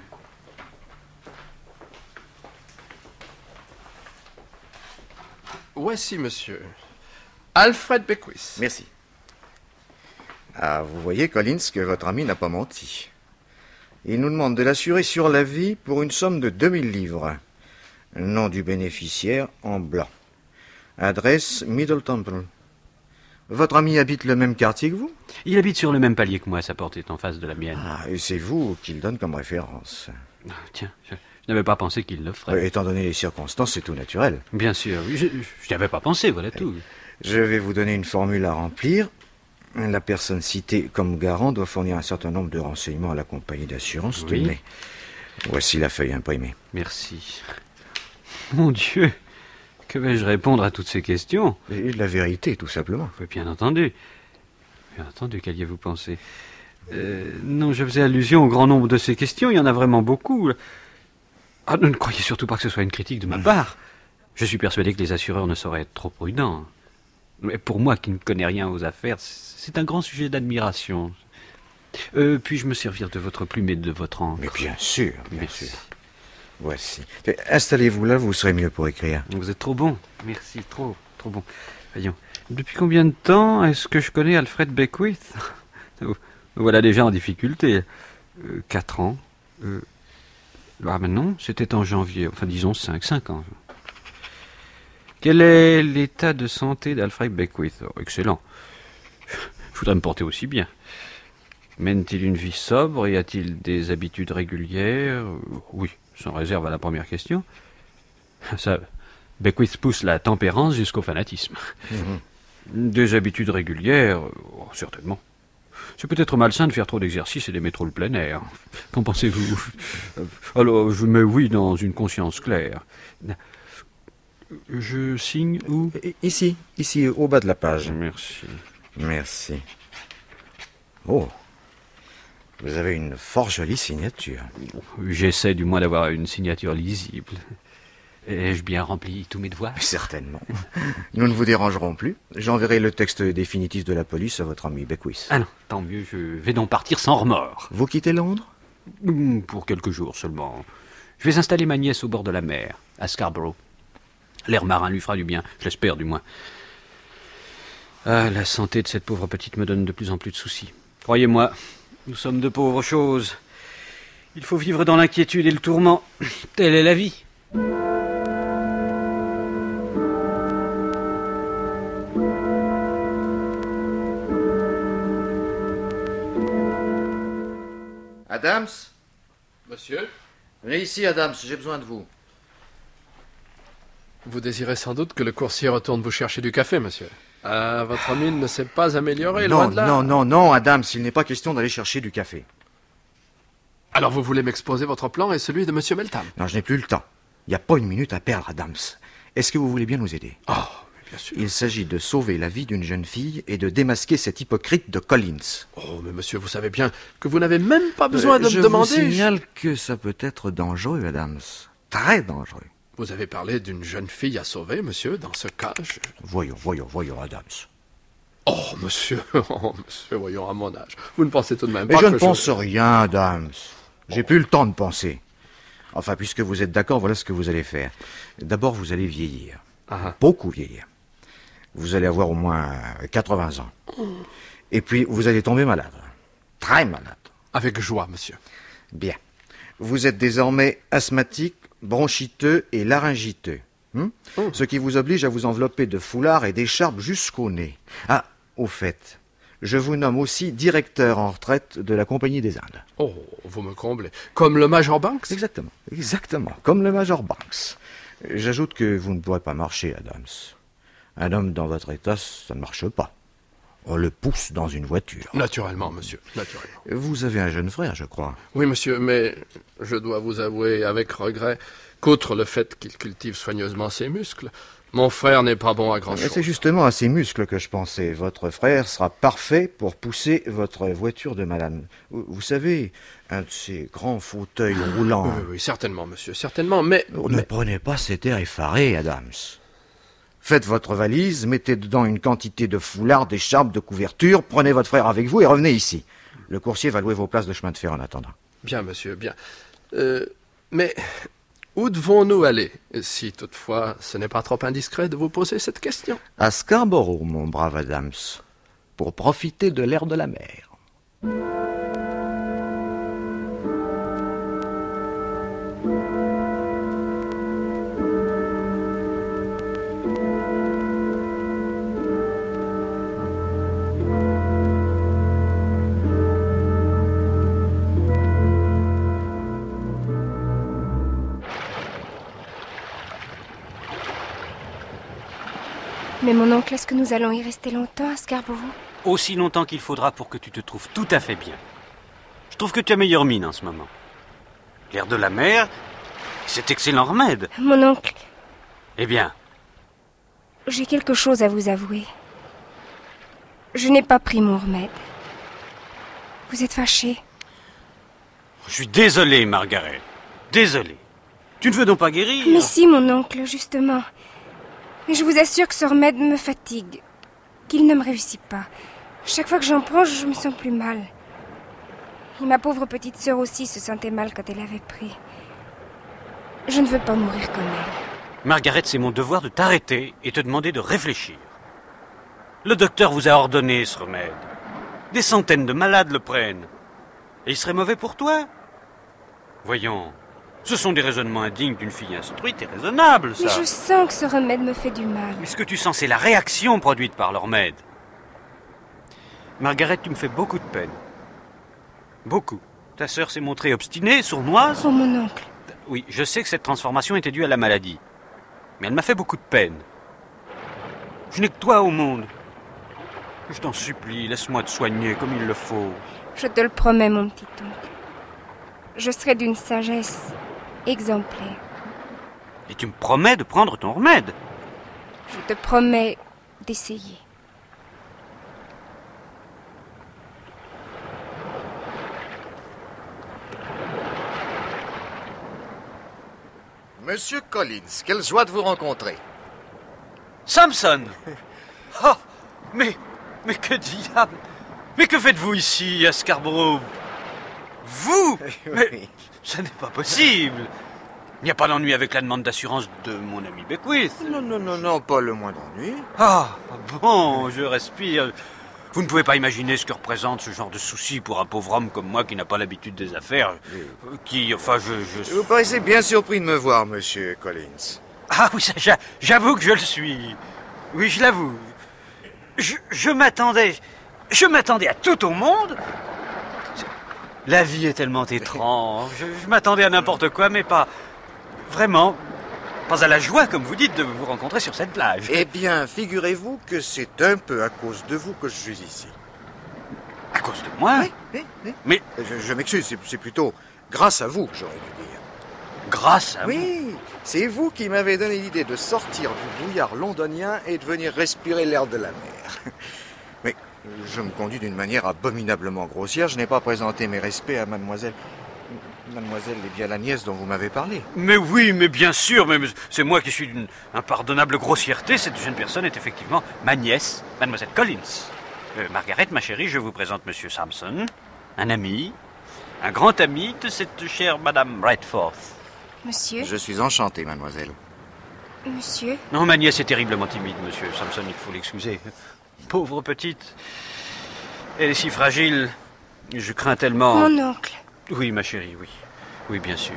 Voici, monsieur. Alfred Beckwith. Merci. Ah, vous voyez, Collins, que votre ami n'a pas menti. Il nous demande de l'assurer sur la vie pour une somme de 2000 livres. Nom du bénéficiaire en blanc. Adresse Middle Temple. Votre ami habite le même quartier que vous? Il habite sur le même palier que moi, sa porte est en face de la mienne. Ah, et c'est vous qu'il donne comme référence. Tiens, je n'avais pas pensé qu'il le ferait. Étant donné les circonstances, c'est tout naturel. Bien sûr, je n'y avais pas pensé, voilà tout. Je vais vous donner une formule à remplir. La personne citée comme garant doit fournir un certain nombre de renseignements à la compagnie d'assurance. Oui. Tenez. Voici la feuille imprimée. Merci. Mon Dieu, que vais-je répondre à toutes ces questions? Et la vérité, tout simplement. Bien entendu. Bien entendu, qu'alliez-vous pensé? Non, je faisais allusion au grand nombre de ces questions. Il y en a vraiment beaucoup. Ah, ne croyez surtout pas que ce soit une critique de ma part. Je suis persuadé que les assureurs ne sauraient être trop prudents. Mais pour moi, qui ne connais rien aux affaires, c'est un grand sujet d'admiration. Puis-je me servir de votre plume et de votre encre? Mais bien sûr, bien sûr. Voici. Installez-vous là, vous serez mieux pour écrire. Vous êtes trop bon. Merci, trop bon. Voyons. Depuis combien de temps est-ce que je connais Alfred Beckwith? Voilà déjà en difficulté. 4 ans. Ah mais non, c'était en janvier. Enfin, disons 5 ans. Quel est l'état de santé d'Alfred Beckwith? Excellent. Je voudrais me porter aussi bien. Mène-t-il une vie sobre et a-t-il des habitudes régulières? Oui, sans réserve à la première question. Ça, Beckwith pousse la tempérance jusqu'au fanatisme. Des habitudes régulières? Certainement. C'est peut-être malsain de faire trop d'exercice et d'aimer trop le plein air. Qu'en pensez-vous? Alors, je mets oui dans une conscience claire. Je signe où? Ici, au bas de la page. Merci. Oh, vous avez une fort jolie signature. J'essaie du moins d'avoir une signature lisible. Ai-je bien rempli tous mes devoirs? Certainement. Nous ne vous dérangerons plus. J'enverrai le texte définitif de la police à votre ami Beckwith. Ah non, tant mieux, je vais donc partir sans remords. Vous quittez Londres? Pour quelques jours seulement. Je vais installer ma nièce au bord de la mer, à Scarborough. L'air marin lui fera du bien, je l'espère du moins. Ah, la santé de cette pauvre petite me donne de plus en plus de soucis. Croyez-moi, nous sommes de pauvres choses. Il faut vivre dans l'inquiétude et le tourment. Telle est la vie. Adams? Monsieur? Venez ici, Adams, j'ai besoin de vous. Vous désirez sans doute que le coursier retourne vous chercher du café, monsieur. Ah, votre mine ne s'est pas améliorée, loin de là. Non, Adams, il n'est pas question d'aller chercher du café. Alors vous voulez m'exposer votre plan et celui de monsieur Meltham? Non, je n'ai plus le temps. Il n'y a pas une minute à perdre, Adams. Est-ce que vous voulez bien nous aider? Oh, bien sûr. Il s'agit de sauver la vie d'une jeune fille et de démasquer cet hypocrite de Collins. Oh, mais monsieur, vous savez bien que vous n'avez même pas besoin de me demander... Je vous signale que ça peut être dangereux, Adams. Très dangereux. Vous avez parlé d'une jeune fille à sauver, monsieur, dans ce cas. Voyons, Adams. Oh, monsieur, voyons, à mon âge. Vous ne pensez tout de même pas que je ne pense rien, Adams. J'ai plus le temps de penser. Enfin, puisque vous êtes d'accord, voilà ce que vous allez faire. D'abord, vous allez vieillir. Beaucoup vieillir. Vous allez avoir au moins 80 ans. Et puis, vous allez tomber malade. Très malade. Avec joie, monsieur. Bien. Vous êtes désormais asthmatique, bronchiteux et laryngiteux. Ce qui vous oblige à vous envelopper de foulards et d'écharpes jusqu'au nez. Ah, au fait, je vous nomme aussi directeur en retraite de la Compagnie des Indes. Oh, vous me comblez. Comme le Major Banks? Exactement, comme le Major Banks. J'ajoute que vous ne pourrez pas marcher, Adams. Un homme dans votre état, ça ne marche pas. On le pousse dans une voiture. Naturellement, monsieur, naturellement. Vous avez un jeune frère, je crois. Oui, monsieur, mais je dois vous avouer avec regret qu'outre le fait qu'il cultive soigneusement ses muscles, mon frère n'est pas bon à grand-chose. C'est justement à ses muscles que je pensais. Votre frère sera parfait pour pousser votre voiture de malade. Vous savez, un de ces grands fauteuils roulants. Oui, certainement, monsieur, certainement, mais... Ne prenez pas cet air effaré, Adams. Faites votre valise, mettez dedans une quantité de foulards, d'écharpes, de couvertures, prenez votre frère avec vous et revenez ici. Le coursier va louer vos places de chemin de fer en attendant. Bien, monsieur, bien. Mais où devons-nous aller, si toutefois ce n'est pas trop indiscret de vous poser cette question? À Scarborough, mon brave Adams, pour profiter de l'air de la mer. Mais mon oncle, est-ce que nous allons y rester longtemps à Scarborough? Aussi longtemps qu'il faudra pour que tu te trouves tout à fait bien. Je trouve que tu as meilleure mine en ce moment. L'air de la mer, c'est excellent remède. Mon oncle... Eh bien? J'ai quelque chose à vous avouer. Je n'ai pas pris mon remède. Vous êtes fâchée? Je suis désolé, Margaret. Désolé. Tu ne veux donc pas guérir? Mais si, mon oncle, justement. Mais je vous assure que ce remède me fatigue. Qu'il ne me réussit pas. Chaque fois que j'en prends, je me sens plus mal. Et ma pauvre petite sœur aussi se sentait mal quand elle avait pris. Je ne veux pas mourir comme elle. Margaret, c'est mon devoir de t'arrêter et te demander de réfléchir. Le docteur vous a ordonné ce remède. Des centaines de malades le prennent. Et il serait mauvais pour toi? Voyons, ce sont des raisonnements indignes d'une fille instruite et raisonnable, ça. Mais je sens que ce remède me fait du mal. Mais ce que tu sens, c'est la réaction produite par le remède. Margaret, tu me fais beaucoup de peine. Beaucoup. Ta sœur s'est montrée obstinée, sournoise. Oh, mon oncle. Oui, je sais que cette transformation était due à la maladie. Mais elle m'a fait beaucoup de peine. Je n'ai que toi au monde. Je t'en supplie, laisse-moi te soigner comme il le faut. Je te le promets, mon petit oncle. Je serai d'une sagesse exemplaire. Et tu me promets de prendre ton remède? Je te promets d'essayer. Monsieur Collins, quelle joie de vous rencontrer. Samson! Oh, mais que diable! Mais que faites-vous ici, à Scarborough? Vous? Mais ça n'est pas possible! Il n'y a pas d'ennui avec la demande d'assurance de mon ami Beckwith? Non, pas le moindre ennui. Ah, bon, je respire. Vous ne pouvez pas imaginer ce que représente ce genre de souci pour un pauvre homme comme moi qui n'a pas l'habitude des affaires, Vous paraissez bien surpris de me voir, monsieur Collins. Ah oui, ça, j'avoue que je le suis. Oui, je l'avoue. Je m'attendais à tout au monde. La vie est tellement étrange. Je m'attendais à n'importe quoi, mais pas... Vraiment, pas à la joie, comme vous dites, de vous rencontrer sur cette plage. Eh bien, figurez-vous que c'est un peu à cause de vous que je suis ici. À cause de moi? Oui. Mais... Je m'excuse, c'est plutôt grâce à vous, j'aurais dû dire. Grâce à vous? Oui, c'est vous qui m'avez donné l'idée de sortir du brouillard londonien et de venir respirer l'air de la mer. Mais je me conduis d'une manière abominablement grossière. Je n'ai pas présenté mes respects à mademoiselle... Mademoiselle est bien la nièce dont vous m'avez parlé. Mais oui, mais bien sûr, mais c'est moi qui suis d'une impardonnable grossièreté. Cette jeune personne est effectivement ma nièce, mademoiselle Collins. Margaret, ma chérie, je vous présente monsieur Samson, un ami, un grand ami de cette chère madame Redforth. Monsieur? Je suis enchanté, mademoiselle. Monsieur? Non, ma nièce est terriblement timide, monsieur Samson, il faut l'excuser. Pauvre petite. Elle est si fragile. Je crains tellement... Mon oncle. Oui, ma chérie, oui. Oui, bien sûr.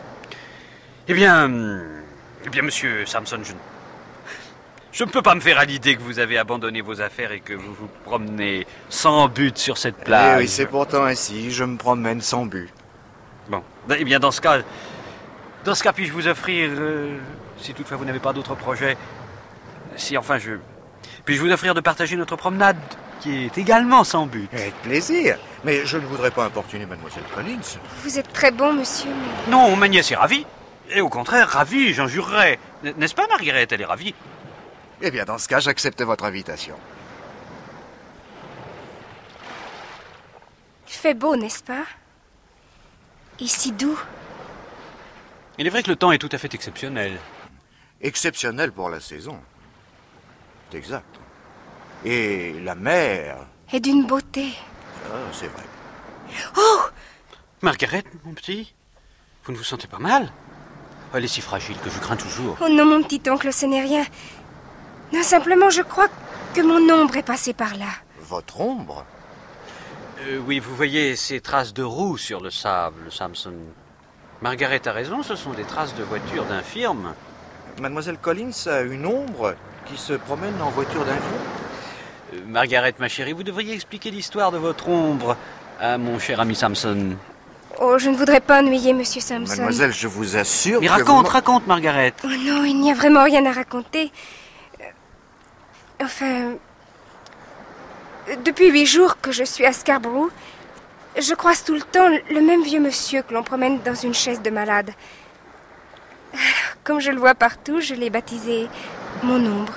Eh bien, monsieur Samson, je ne peux pas me faire à l'idée que vous avez abandonné vos affaires et que vous vous promenez sans but sur cette plage. Eh oui, c'est pourtant ainsi. Je me promène sans but. Bon, eh bien, dans ce cas, puis-je vous offrir, si toutefois vous n'avez pas d'autres projets, puis-je vous offrir de partager notre promenade, qui est également sans but? Avec plaisir. Mais je ne voudrais pas importuner mademoiselle Collins. Vous êtes très bon, monsieur, mais... Non, ma nièce est ravie. Et au contraire, ravie, j'en jurerais. N'est-ce pas, Margaret? Elle est ravie. Eh bien, dans ce cas, j'accepte votre invitation. Il fait beau, n'est-ce pas? Et si doux. Il est vrai que le temps est tout à fait exceptionnel. Exceptionnel pour la saison. C'est exact. Et la mer... Et d'une beauté. Ah, c'est vrai. Oh! Margaret, mon petit, vous ne vous sentez pas mal? Elle est si fragile que je crains toujours. Oh non, mon petit oncle, ce n'est rien. Non, simplement, je crois que mon ombre est passée par là. Votre ombre? Oui, vous voyez ces traces de roues sur le sable, Samson. Margaret a raison, ce sont des traces de voiture d'infirme. Mademoiselle Collins a une ombre qui se promène en voiture d'infirme? Margaret, ma chérie, vous devriez expliquer l'histoire de votre ombre à mon cher ami Samson. Oh, je ne voudrais pas ennuyer monsieur Samson. Mademoiselle, je vous assure Mais que raconte, Margaret. Oh non, il n'y a vraiment rien à raconter. Depuis 8 jours que je suis à Scarborough, je croise tout le temps le même vieux monsieur que l'on promène dans une chaise de malade. Comme je le vois partout, je l'ai baptisé mon ombre.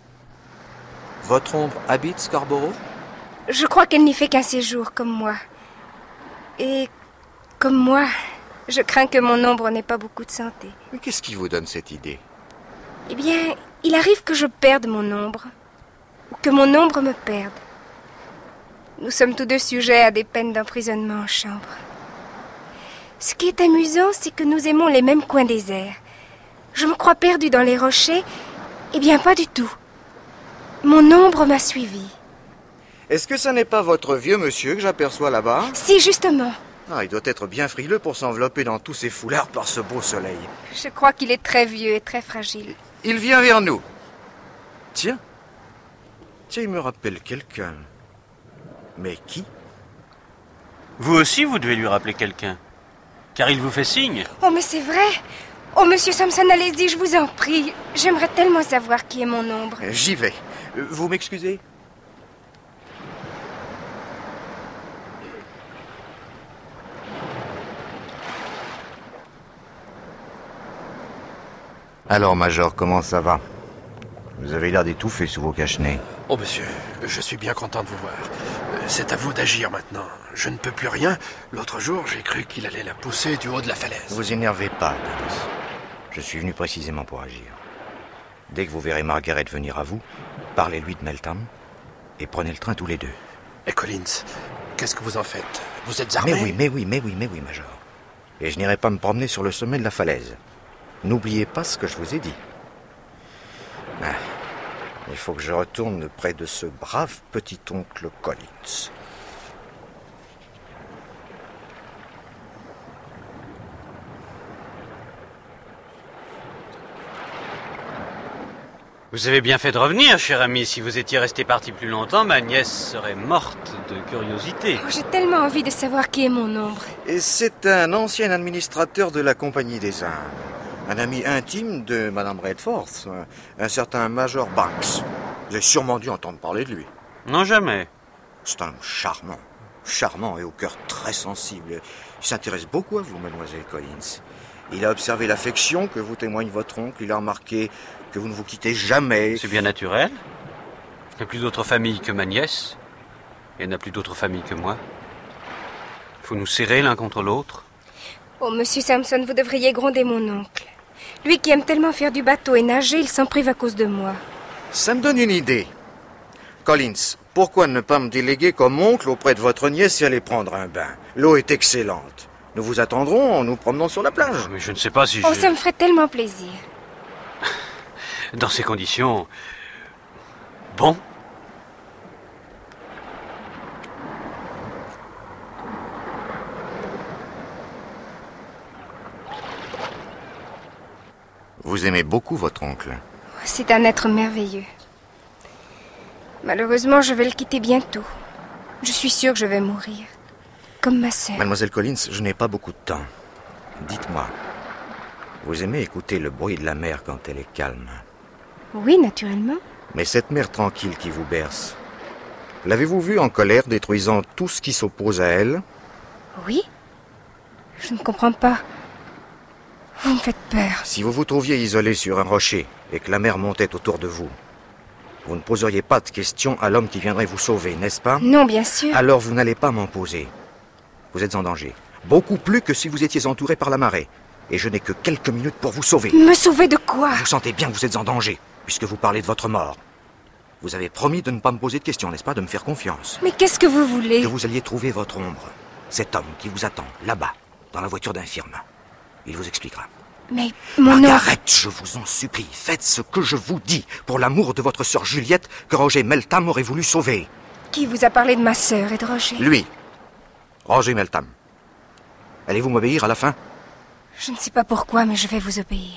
Votre ombre habite Scarborough? Je crois qu'elle n'y fait qu'un séjour, comme moi. Et, comme moi, je crains que mon ombre n'ait pas beaucoup de santé. Mais qu'est-ce qui vous donne cette idée? Eh bien, il arrive que je perde mon ombre, ou que mon ombre me perde. Nous sommes tous deux sujets à des peines d'emprisonnement en chambre. Ce qui est amusant, c'est que nous aimons les mêmes coins déserts. Je me crois perdue dans les rochers. Eh bien, pas du tout. Mon ombre m'a suivie. Est-ce que ça n'est pas votre vieux monsieur que j'aperçois là-bas? Si, justement. Ah, il doit être bien frileux pour s'envelopper dans tous ces foulards par ce beau soleil. Je crois qu'il est très vieux et très fragile. Il vient vers nous. Tiens, il me rappelle quelqu'un. Mais qui? Vous aussi, vous devez lui rappeler quelqu'un. Car il vous fait signe. Oh, mais c'est vrai. Oh, monsieur Samson, allez-y, je vous en prie. J'aimerais tellement savoir qui est mon ombre. J'y vais. Vous m'excusez? Alors, Major, comment ça va? Vous avez l'air d'étouffer sous vos cache-nez. Oh, monsieur, je suis bien content de vous voir. C'est à vous d'agir maintenant. Je ne peux plus rien. L'autre jour, j'ai cru qu'il allait la pousser du haut de la falaise. Ne vous énervez pas, Dennis. Je suis venu précisément pour agir. Dès que vous verrez Margaret venir à vous, parlez-lui de Meltham et prenez le train tous les deux. Et Collins, qu'est-ce que vous en faites? Vous êtes armé? Mais oui, Major. Et je n'irai pas me promener sur le sommet de la falaise. N'oubliez pas ce que je vous ai dit. Ah, il faut que je retourne près de ce brave petit oncle Collins. Vous avez bien fait de revenir, cher ami. Si vous étiez resté parti plus longtemps, ma nièce serait morte de curiosité. Oh, j'ai tellement envie de savoir qui est mon ombre. Et c'est un ancien administrateur de la Compagnie des Indes. Un ami intime de Madame Redforth, un certain Major Banks. Vous avez sûrement dû entendre parler de lui. Non, jamais. C'est un homme charmant et au cœur très sensible. Il s'intéresse beaucoup à vous, mademoiselle Collins. Il a observé l'affection que vous témoigne votre oncle. Il a remarqué que vous ne vous quittez jamais. C'est bien naturel. Je n'ai plus d'autre famille que ma nièce. Et elle n'a plus d'autre famille que moi. Il faut nous serrer l'un contre l'autre. Oh, monsieur Samson, vous devriez gronder mon oncle. Lui qui aime tellement faire du bateau et nager, il s'en prive à cause de moi. Ça me donne une idée. Collins, pourquoi ne pas me déléguer comme oncle auprès de votre nièce et aller prendre un bain? L'eau est excellente. Nous vous attendrons en nous promenant sur la plage. Mais je ne sais pas si Oh, ça me ferait tellement plaisir. Dans ces conditions... Bon. Vous aimez beaucoup votre oncle? C'est un être merveilleux. Malheureusement, je vais le quitter bientôt. Je suis sûre que je vais mourir. Comme ma sœur. Mademoiselle Collins, je n'ai pas beaucoup de temps. Dites-moi, vous aimez écouter le bruit de la mer quand elle est calme? Oui, naturellement. Mais cette mer tranquille qui vous berce, l'avez-vous vue en colère détruisant tout ce qui s'oppose à elle? Oui. Je ne comprends pas. Vous me faites peur. Si vous vous trouviez isolé sur un rocher et que la mer montait autour de vous, vous ne poseriez pas de questions à l'homme qui viendrait vous sauver, n'est-ce pas? Non, bien sûr. Alors vous n'allez pas m'en poser. Vous êtes en danger. Beaucoup plus que si vous étiez entouré par la marée. Et je n'ai que quelques minutes pour vous sauver. Me sauver de quoi? Vous sentez bien que vous êtes en danger, puisque vous parlez de votre mort. Vous avez promis de ne pas me poser de questions, n'est-ce pas? De me faire confiance. Mais qu'est-ce que vous voulez? Que vous alliez trouver votre ombre. Cet homme qui vous attend, là-bas, dans la voiture d'infirme. Il vous expliquera. Mais mon nom... Margaret, je vous en supplie, faites ce que je vous dis, pour l'amour de votre sœur Juliette, que Roger Meltham aurait voulu sauver. Qui vous a parlé de ma sœur et de Roger? Lui. Roger Meltham. Allez-vous m'obéir à la fin? Je ne sais pas pourquoi, mais je vais vous obéir.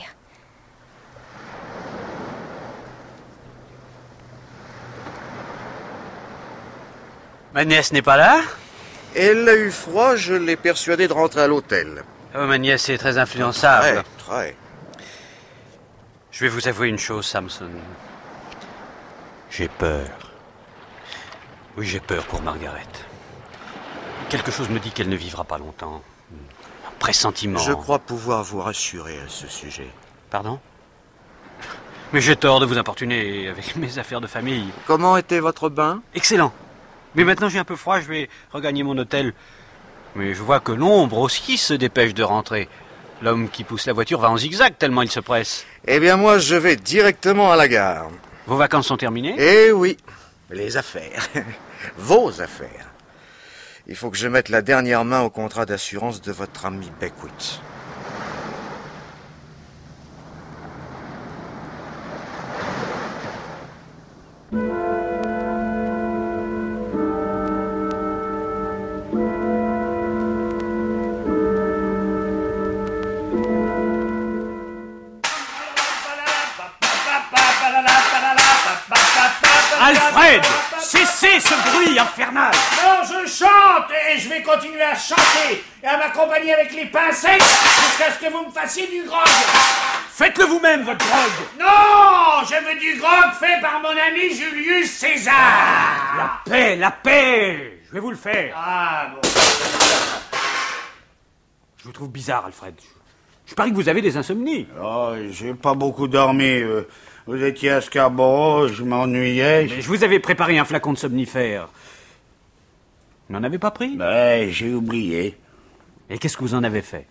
Ma nièce n'est pas là? Elle a eu froid, je l'ai persuadée de rentrer à l'hôtel. Oh, ma nièce est très influençable. Très. Je vais vous avouer une chose, Samson. J'ai peur. Oui, j'ai peur pour Margaret. Quelque chose me dit qu'elle ne vivra pas longtemps. Un pressentiment. Je crois pouvoir vous rassurer à ce sujet. Pardon? Mais j'ai tort de vous importuner avec mes affaires de famille. Comment était votre bain? Excellent. Mais maintenant j'ai un peu froid, je vais regagner mon hôtel. Mais je vois que l'ombre aussi se dépêche de rentrer. L'homme qui pousse la voiture va en zigzag tellement il se presse. Eh bien, moi, je vais directement à la gare. Vos vacances sont terminées? Eh oui, les affaires. Vos affaires. Il faut que je mette la dernière main au contrat d'assurance de votre ami Beckwith. Alfred! Cessez ce bruit infernal! Non, je chante et je vais continuer à chanter et à m'accompagner avec les pincettes jusqu'à ce que vous me fassiez du grog. Faites-le vous-même, votre grog! Non, je veux du grog fait par mon ami Julius César. La paix, la paix! Je vais vous le faire. Ah bon. Je vous trouve bizarre, Alfred. Je parie que vous avez des insomnies. Oh, j'ai pas beaucoup dormi. Vous étiez à Scarborough, je m'ennuyais. Mais je vous avais préparé un flacon de somnifère. Vous n'en avez pas pris? Ben, j'ai oublié. Et qu'est-ce que vous en avez fait?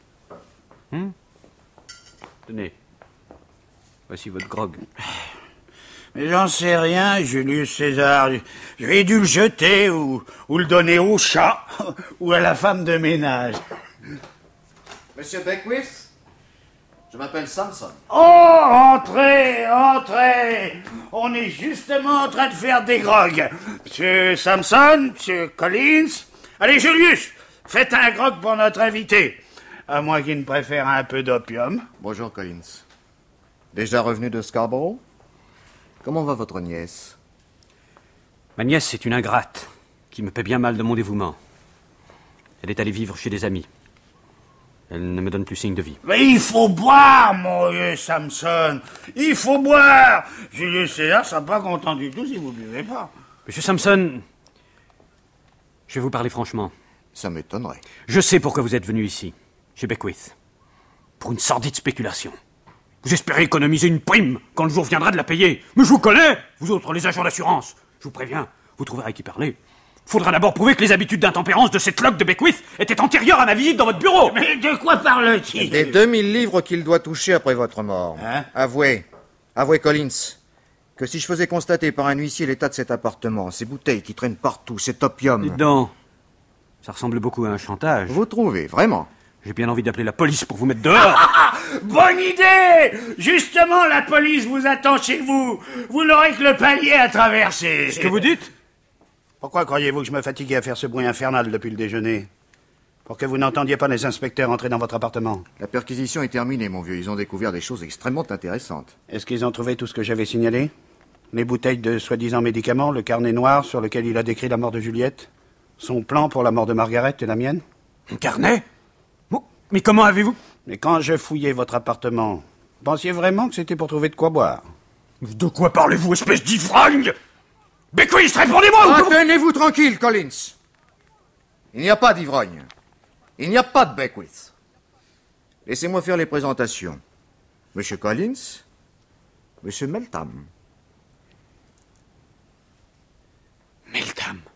Tenez. Voici votre grog. Mais j'en sais rien, Julius César. J'ai dû le jeter ou le donner au chat ou à la femme de ménage. Monsieur Beckwith, je m'appelle Samson. Oh, entrez, entrez. On est justement en train de faire des grogs. Monsieur Samson, monsieur Collins. Allez, Julius, faites un grog pour notre invité. À moins qu'il ne préfère un peu d'opium. Bonjour, Collins. Déjà revenu de Scarborough? Comment va votre nièce? Ma nièce est une ingrate qui me paie bien mal de mon dévouement. Elle est allée vivre chez des amis. Elle ne me donne plus signe de vie. Mais il faut boire, mon vieux Samson. Il faut boire. Julius César sera pas content du tout si vous ne buvez pas. Monsieur Samson, je vais vous parler franchement. Ça m'étonnerait. Je sais pourquoi vous êtes venu ici, chez Beckwith. Pour une sordide spéculation. Vous espérez économiser une prime quand le jour viendra de la payer. Mais je vous connais, vous autres les agents d'assurance. Je vous préviens, vous trouverez à qui parler. Faudra d'abord prouver que les habitudes d'intempérance de cette loque de Beckwith étaient antérieures à ma visite dans votre bureau. Mais de quoi parle-t-il? Des 2000 livres qu'il doit toucher après votre mort. Hein? Avouez, Collins, que si je faisais constater par un huissier l'état de cet appartement, ces bouteilles qui traînent partout, cet opium... Dites donc, ça ressemble beaucoup à un chantage. Vous trouvez, vraiment? J'ai bien envie d'appeler la police pour vous mettre dehors. Bonne idée! Justement, la police vous attend chez vous. Vous n'aurez que le palier à traverser. Qu'est-ce que vous dites? Pourquoi croyez-vous que je me fatiguais à faire ce bruit infernal depuis le déjeuner? Pour que vous n'entendiez pas les inspecteurs entrer dans votre appartement. La perquisition est terminée, mon vieux. Ils ont découvert des choses extrêmement intéressantes. Est-ce qu'ils ont trouvé tout ce que j'avais signalé? Les bouteilles de soi-disant médicaments, le carnet noir sur lequel il a décrit la mort de Juliette, son plan pour la mort de Margaret et la mienne? Un carnet? Mais comment avez-vous... Mais quand je fouillais votre appartement, pensiez vraiment que c'était pour trouver de quoi boire? De quoi parlez-vous, espèce d'ivrogne? Beckwith, répondez-moi! Tenez-vous tranquille, Collins. Il n'y a pas d'ivrogne. Il n'y a pas de Beckwith. Laissez-moi faire les présentations. Monsieur Collins, Monsieur Meltham. Meltham.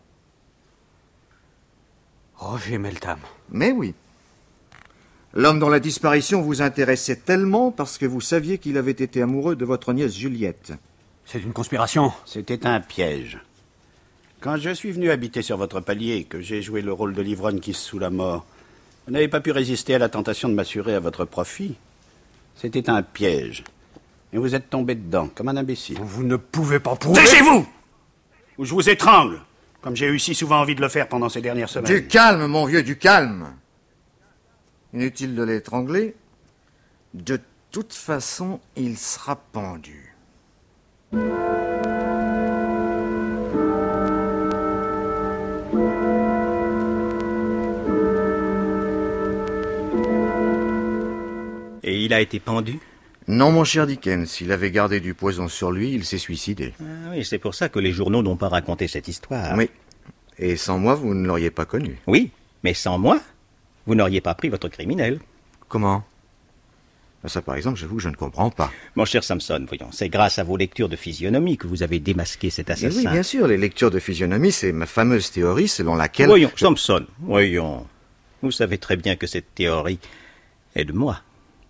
Roger Meltham. Mais oui. L'homme dont la disparition vous intéressait tellement parce que vous saviez qu'il avait été amoureux de votre nièce Juliette. C'est une conspiration. C'était un piège. Quand je suis venu habiter sur votre palier et que j'ai joué le rôle de l'ivrogne qui se sous la mort, vous n'avez pas pu résister à la tentation de m'assurer à votre profit. C'était un piège. Et vous êtes tombé dedans, comme un imbécile. Vous ne pouvez pas prouver... Taisez-vous! Ou je vous étrangle, comme j'ai eu si souvent envie de le faire pendant ces dernières semaines. Du calme, mon vieux, du calme. Inutile de l'étrangler. De toute façon, il sera pendu. Et il a été pendu? Non, mon cher Dickens, s'il avait gardé du poison sur lui, il s'est suicidé. Ah oui, c'est pour ça que les journaux n'ont pas raconté cette histoire. Oui. Et sans moi, vous ne l'auriez pas connu. Oui, mais sans moi, vous n'auriez pas pris votre criminel. Comment? Ça, par exemple, j'avoue que je ne comprends pas. Mon cher Samson, voyons, c'est grâce à vos lectures de physionomie que vous avez démasqué cet assassin. Mais oui, bien sûr, les lectures de physionomie, c'est ma fameuse théorie selon laquelle... Voyons, Samson, voyons. Vous savez très bien que cette théorie est de moi.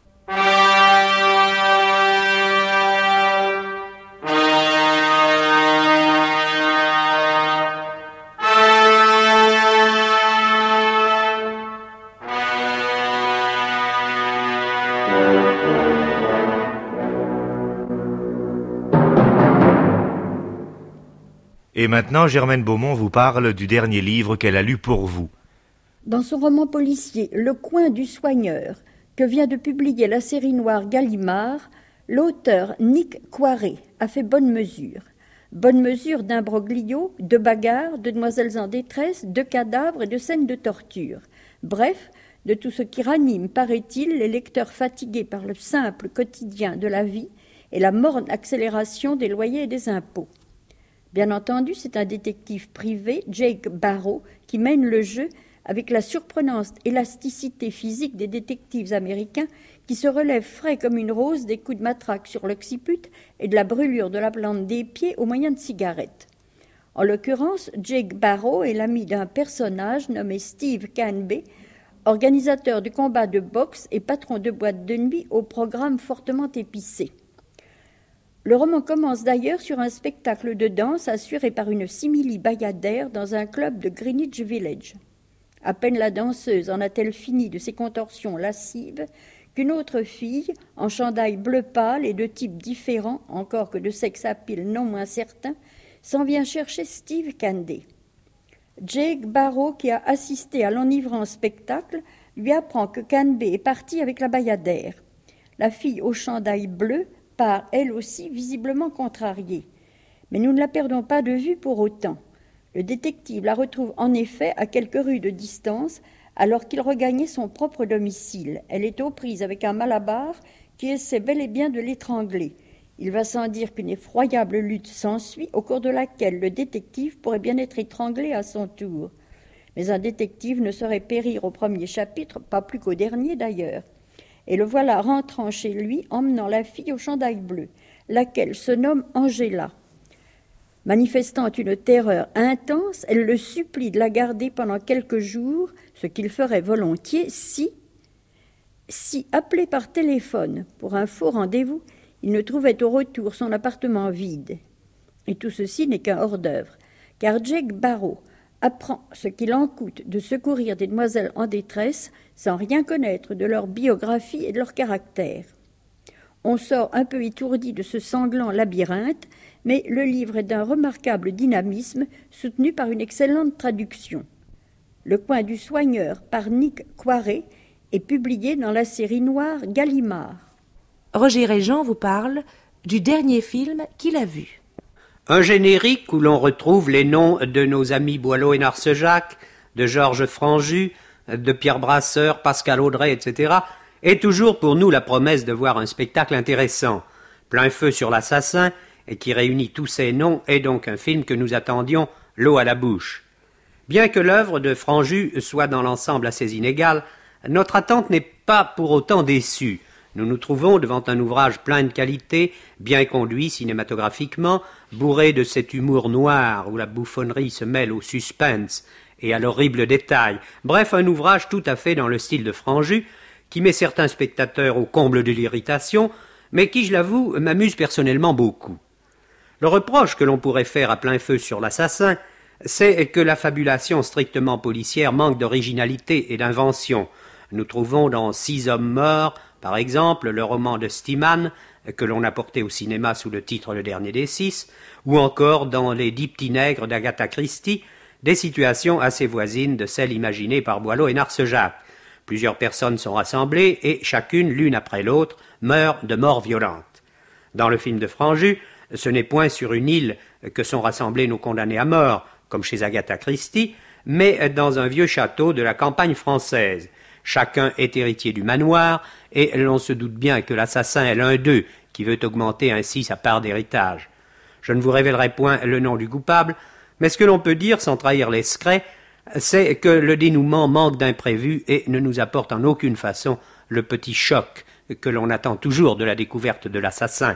Et maintenant, Germaine Beaumont vous parle du dernier livre qu'elle a lu pour vous. Dans son roman policier « Le coin du soigneur », que vient de publier la série noire Gallimard, l'auteur Nick Coiré a fait bonne mesure. Bonne mesure d'imbroglio, de bagarres, de demoiselles en détresse, de cadavres et de scènes de torture. Bref, de tout ce qui ranime, paraît-il, les lecteurs fatigués par le simple quotidien de la vie et la morne accélération des loyers et des impôts. Bien entendu, c'est un détective privé, Jake Barrow, qui mène le jeu avec la surprenante élasticité physique des détectives américains qui se relèvent frais comme une rose des coups de matraque sur l'occiput et de la brûlure de la plante des pieds au moyen de cigarettes. En l'occurrence, Jake Barrow est l'ami d'un personnage nommé Steve Canby, organisateur du combat de boxe et patron de boîte de nuit au programme fortement épicé. Le roman commence d'ailleurs sur un spectacle de danse assuré par une simili-bayadère dans un club de Greenwich Village. À peine la danseuse en a-t-elle fini de ses contorsions lascives qu'une autre fille, en chandail bleu pâle et de type différent, encore que de sexe à pile non moins certain, s'en vient chercher Steve Candy. Jake Barrow, qui a assisté à l'enivrant spectacle, lui apprend que Canby est parti avec la bayadère. La fille au chandail bleu part, elle aussi, visiblement contrariée. Mais nous ne la perdons pas de vue pour autant. Le détective la retrouve en effet à quelques rues de distance, alors qu'il regagnait son propre domicile. Elle est aux prises avec un malabar qui essaie bel et bien de l'étrangler. Il va sans dire qu'une effroyable lutte s'ensuit, au cours de laquelle le détective pourrait bien être étranglé à son tour. Mais un détective ne saurait périr au premier chapitre, pas plus qu'au dernier d'ailleurs. Et le voilà rentrant chez lui, emmenant la fille au chandail bleu, laquelle se nomme Angela. Manifestant une terreur intense, elle le supplie de la garder pendant quelques jours, ce qu'il ferait volontiers si, appelé par téléphone pour un faux rendez-vous, il ne trouvait au retour son appartement vide. Et tout ceci n'est qu'un hors-d'œuvre, car Jake Barrow apprend ce qu'il en coûte de secourir des demoiselles en détresse sans rien connaître de leur biographie et de leur caractère. On sort un peu étourdi de ce sanglant labyrinthe, mais le livre est d'un remarquable dynamisme, soutenu par une excellente traduction. Le coin du soigneur par Nick Coiré est publié dans la série noire Gallimard. Roger Régent vous parle du dernier film qu'il a vu. Un générique où l'on retrouve les noms de nos amis Boileau et Narcejac, de Georges Franju, de Pierre Brasseur, Pascal Audrey, etc., est toujours pour nous la promesse de voir un spectacle intéressant. Plein feu sur l'assassin, et qui réunit tous ces noms, est donc un film que nous attendions l'eau à la bouche. Bien que l'œuvre de Franju soit dans l'ensemble assez inégale, notre attente n'est pas pour autant déçue. Nous nous trouvons devant un ouvrage plein de qualité, bien conduit cinématographiquement, bourré de cet humour noir où la bouffonnerie se mêle au suspense et à l'horrible détail. Bref, un ouvrage tout à fait dans le style de Franju, qui met certains spectateurs au comble de l'irritation, mais qui, je l'avoue, m'amuse personnellement beaucoup. Le reproche que l'on pourrait faire à plein feu sur l'assassin, c'est que la fabulation strictement policière manque d'originalité et d'invention. Nous trouvons dans 6 hommes morts, par exemple, le roman de Steeman, que l'on a porté au cinéma sous le titre Le Dernier des Six, ou encore dans Les 10 petits nègres d'Agatha Christie, des situations assez voisines de celles imaginées par Boileau et Narcejac. Plusieurs personnes sont rassemblées et chacune, l'une après l'autre, meurt de mort violente. Dans le film de Franju, ce n'est point sur une île que sont rassemblés nos condamnés à mort, comme chez Agatha Christie, mais dans un vieux château de la campagne française. Chacun est héritier du manoir, et l'on se doute bien que l'assassin est l'un d'eux, qui veut augmenter ainsi sa part d'héritage. Je ne vous révélerai point le nom du coupable, mais ce que l'on peut dire, sans trahir les secrets, c'est que le dénouement manque d'imprévu et ne nous apporte en aucune façon le petit choc que l'on attend toujours de la découverte de l'assassin.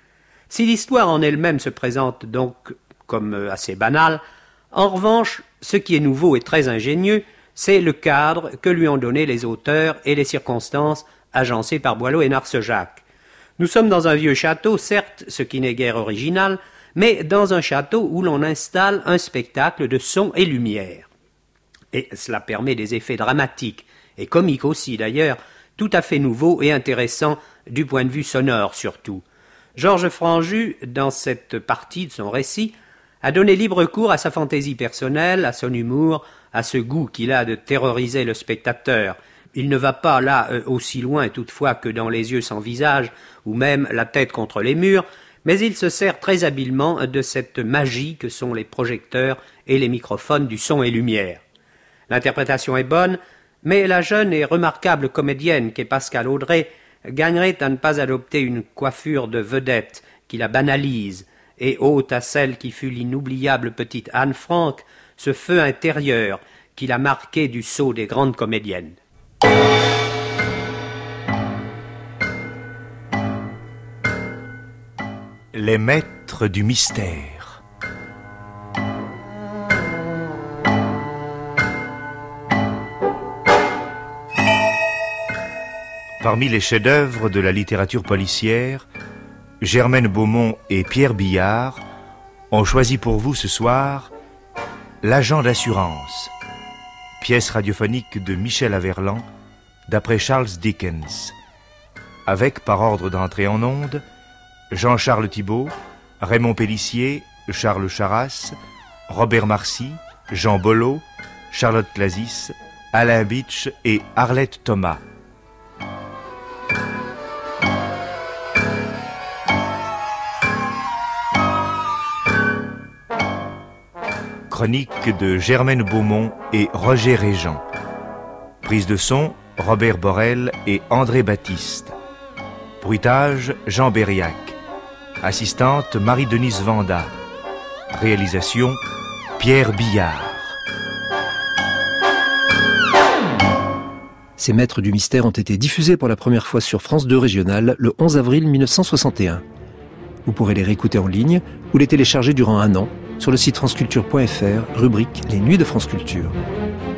Si l'histoire en elle-même se présente donc comme assez banale, en revanche, ce qui est nouveau et très ingénieux, c'est le cadre que lui ont donné les auteurs et les circonstances agencées par Boileau et Narcejac. Nous sommes dans un vieux château, certes, ce qui n'est guère original, mais dans un château où l'on installe un spectacle de son et lumière. Et cela permet des effets dramatiques, et comiques aussi d'ailleurs, tout à fait nouveaux et intéressants du point de vue sonore surtout. Georges Franju, dans cette partie de son récit, a donné libre cours à sa fantaisie personnelle, à son humour, à ce goût qu'il a de terroriser le spectateur. Il ne va pas là aussi loin toutefois que dans Les yeux sans visage, ou même La tête contre les murs, mais il se sert très habilement de cette magie que sont les projecteurs et les microphones du son et lumière. L'interprétation est bonne, mais la jeune et remarquable comédienne qu'est Pascal Audrey gagnerait à ne pas adopter une coiffure de vedette qui la banalise et ôte à celle qui fut l'inoubliable petite Anne Frank ce feu intérieur qui l'a marqué du sceau des grandes comédiennes. Les maîtres du mystère. Parmi les chefs-d'œuvre de la littérature policière, Germaine Beaumont et Pierre Billard ont choisi pour vous ce soir L'agent d'assurance, pièce radiophonique de Michel Averland, d'après Charles Dickens, avec, par ordre d'entrée en ondes, Jean-Charles Thibault, Raymond Pélissier, Charles Charras, Robert Marcy, Jean Bollot, Charlotte Clasis, Alain Bitsch et Arlette Thomas. Chronique de Germaine Beaumont et Roger Régent. Prise de son, Robert Borel et André Baptiste. Bruitage, Jean Berriac. Assistante, Marie-Denise Vanda. Réalisation, Pierre Billard. Ces maîtres du mystère ont été diffusés pour la première fois sur France 2 Régional le 11 avril 1961. Vous pourrez les réécouter en ligne ou les télécharger durant un an sur le site franceculture.fr, rubrique Les Nuits de France Culture.